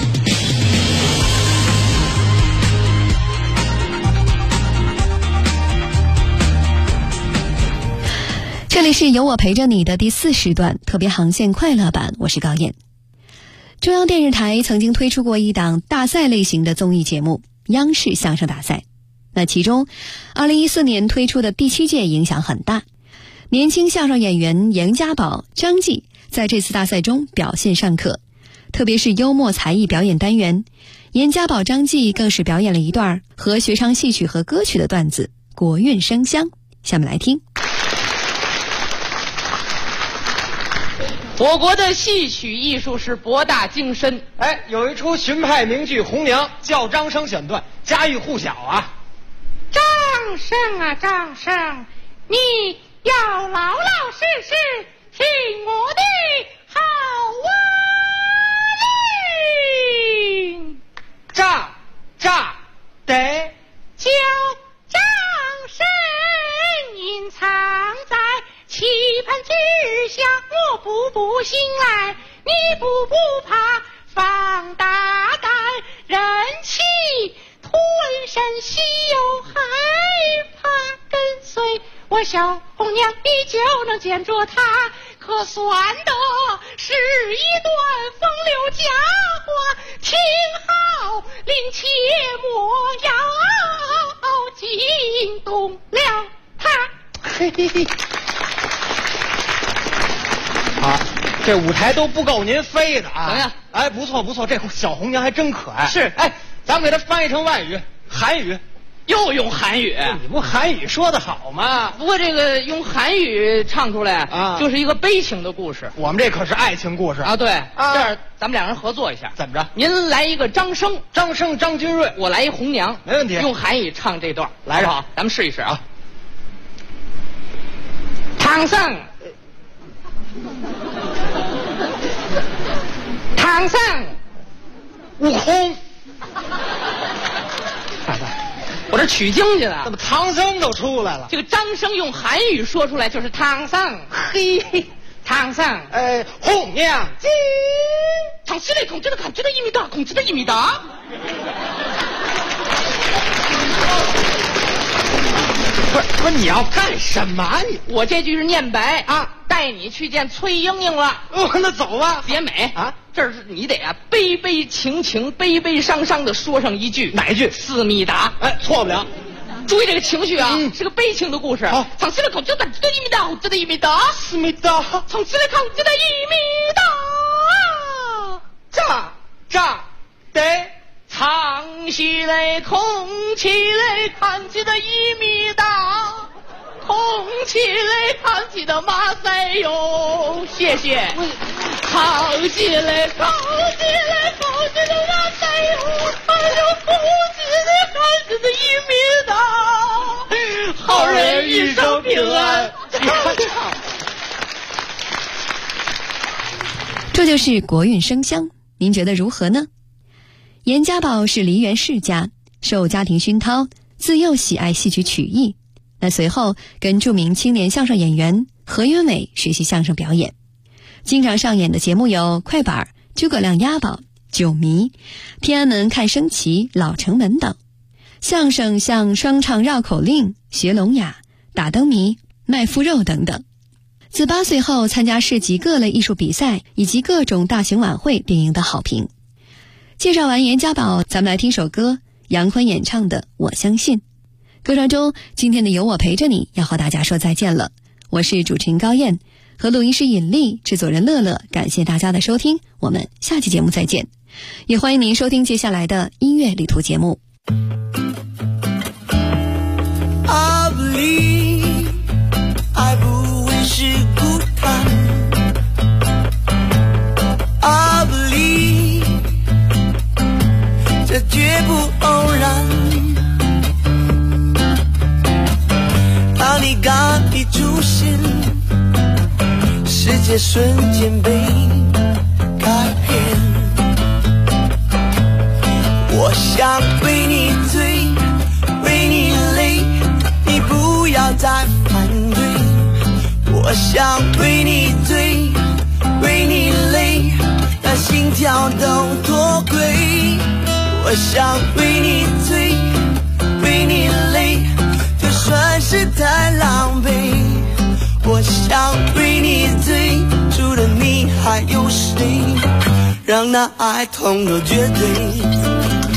这里是有我陪着你的第4时段特别航线快乐版，我是高燕。中央电视台曾经推出过一档大赛类型的综艺节目央视相声大赛，那其中2014年推出的第7届影响很大，年轻相声演员严家宝、张继在这次大赛中表现尚可，特别是幽默才艺表演单元，严家宝、张继更是表演了一段和学唱戏曲和歌曲的段子，国韵生香。下面来听。 我国的戏曲艺术是博大精深， 哎，有一出荀派名剧《红娘》，叫张生选段，家喻户晓啊。 张生啊，张生，你要老老实实听我的好话令。 炸得下我步行来，你步怕，放大胆，人气吞声息又害怕，跟随我小红娘，你就能见着她，可算的是一段风流佳话，听好，令切莫要惊动了她。 嘿嘿嘿，啊，这舞台都不够您飞的啊！ 怎么样？ 哎，不错不错，这小红娘还真可爱。 是， 哎，咱们给她翻译成外语、韩语。 又用韩语？ 你不韩语说的好吗？ 不过这个用韩语唱出来啊， 就是一个悲情的故事。 我们这可是爱情故事啊！对，这样咱们两人合作一下。 怎么着？ 您来一个张生， 张君瑞， 我来一红娘， 没问题。 用韩语唱这段， 来着， 好，咱们试一试啊。唐僧，唐僧， 悟空。 我这取经去了， 怎么唐僧都出来了？ 这个张生用韩语说出来就是唐僧， 嘿， 唐僧， 红娘金， 唐司令孔知道看知道1米大，孔知道1米大。 不是你要干什么你？ 我这句是念白啊，带你去见崔莺莺了。 那走吧。 别美啊， 这是你得啊悲悲情情、悲悲伤伤的说上一句。 哪一句 ？4米达。 哎，错不了。 注意这个情绪啊，是个悲情的故事。 好， 唐司令孔知道1米大，知道1米大 ，4米大。 唐司令孔知道1米大。 炸得。 唱起来，空起来，看起来1米大，空起来，看起来马赛哟，谢谢。唱起来，唱起来，唱起来马赛哟，还有空起来，看起来1米大，好人一生平安。 这就是国韵生香，您觉得如何呢？严家宝是梨园世家，受家庭熏陶，自幼喜爱戏曲曲艺。那随后跟著名青年相声演员何云伟学习相声表演，经常上演的节目有快板、诸葛亮押宝、九迷、天安门看升旗、老城门等。相声像双唱绕口令、学聋哑、打灯谜、卖腐肉等等。自8岁后参加市级各类艺术比赛以及各种大型晚会，并赢得好评。介绍完严家宝，咱们来听首歌，杨坤演唱的《我相信》。歌声中，今天的有我陪着你要和大家说再见了。我是主持人高燕，和录音师尹丽，制作人乐乐，感谢大家的收听，我们下期节目再见。也欢迎您收听接下来的音乐旅途节目。 I believe 爱不会是孤单， I believe 这绝不偶然。当你刚一出现，世界瞬间被改变。我想为你醉，为你累，你不要再反对。我想为你醉，为你累，让心跳都脱轨。我想为你醉，为你累，就算是太狼狈。我想为你醉，除了你还有谁？让那爱痛得绝对。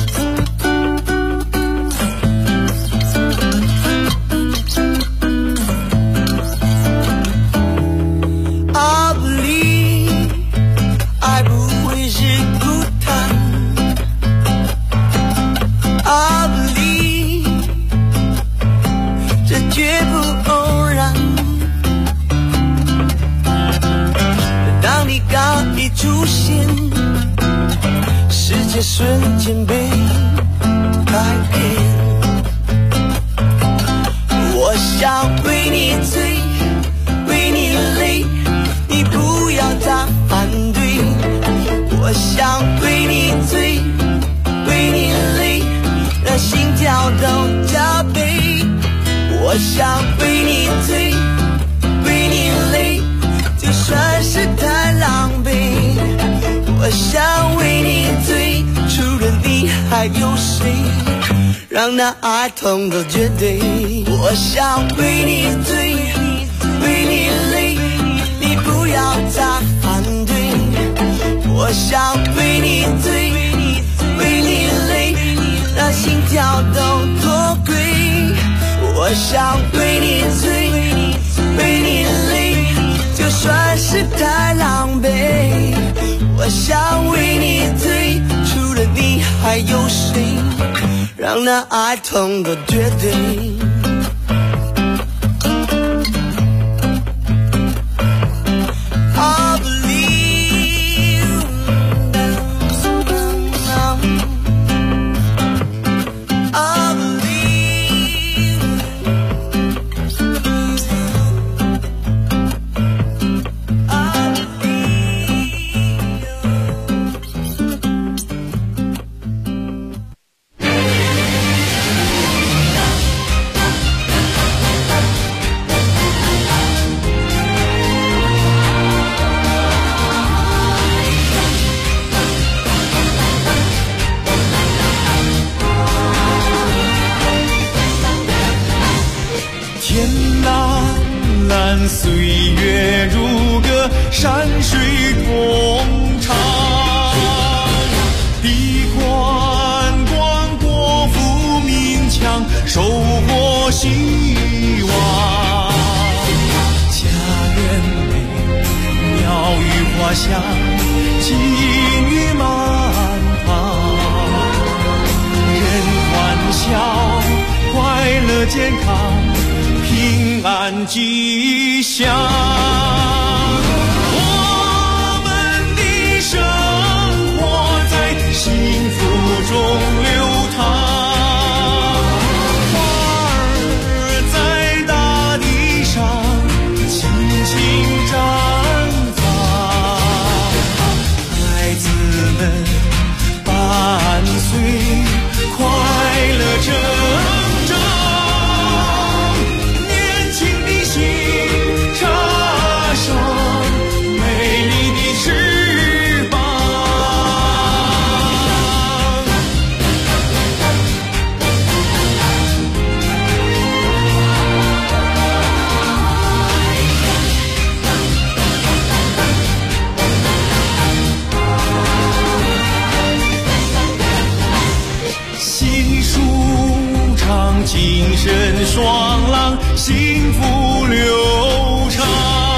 出现，世界瞬间被改变。我想为你醉，为你累，你不要再反对。我想为你醉，为你累，让心跳都加倍。我想为你醉，为你累，就算我想为你醉，除了你还有谁？让那爱痛的绝对。我想为你醉，为你累，你不要再反对。我想为你醉，为你累，那心跳都多贵。我想为你醉，为你累，就算是太狼狈。我想为你醉，除了你还有谁？让那爱痛的绝对。 岁月如歌，山水同唱。地宽广，国富民强，收获希望。家园美，鸟语花香，金玉满堂。人欢笑，快乐健康，平安吉祥。我们的生活在幸福中流淌，花儿在大地上轻轻绽放，孩子们伴随快乐成长。精神爽朗，幸福流畅，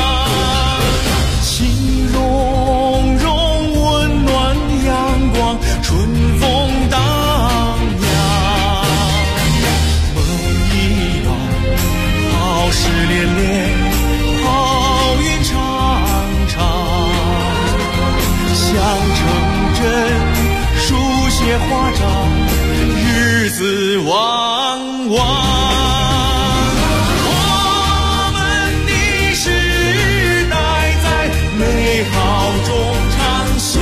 情融融，温暖阳光，春风荡漾。梦一段，好事连连，好运长长。想成真，书写华章，日子旺旺。我们的时代在美好中长相，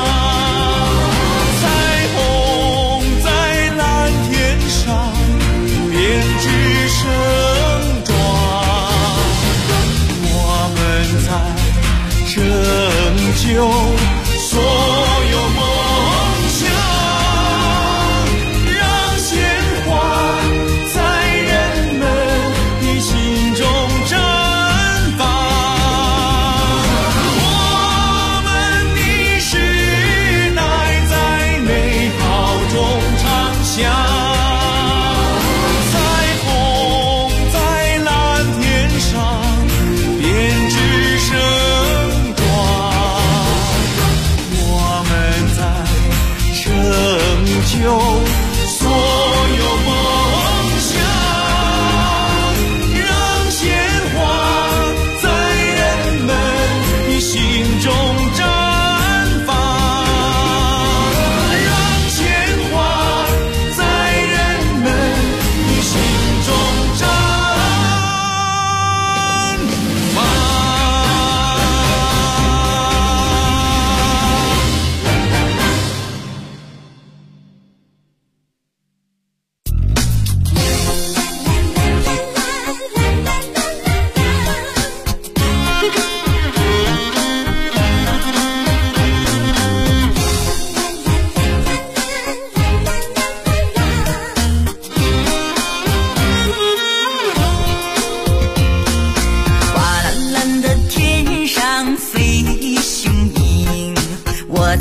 彩虹在蓝天上编织盛装，我们在拯救所有梦想。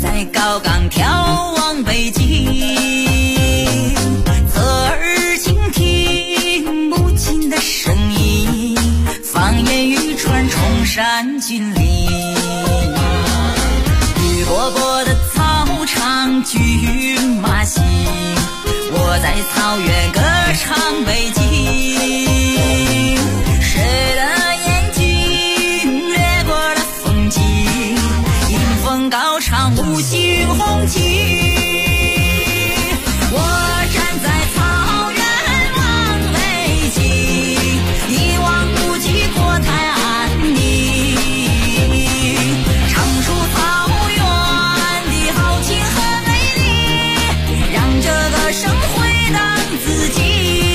在高岗眺望北京，侧耳倾听母亲的声音，放眼欲穿崇山峻岭。绿波波的草场骏马行，我在草原歌唱北京。谁的眼睛掠过了风景，迎风高唱五星红旗。我站在草原望北京，一望无际国泰安宁，唱出草原的豪情和美丽，让这个生回荡自己。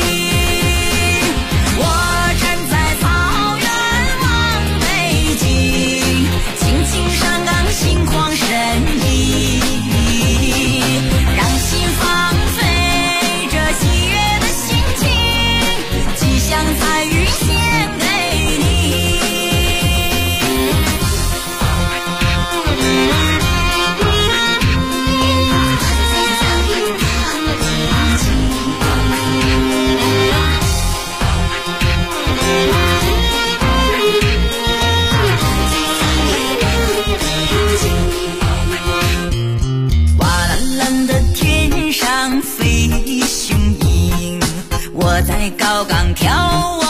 我站在草原望北京，青青山岗心旷神怡，让心放飞这喜悦的心情，吉祥彩云献给你。哇蓝蓝的天上飞雄鹰，我在高岗眺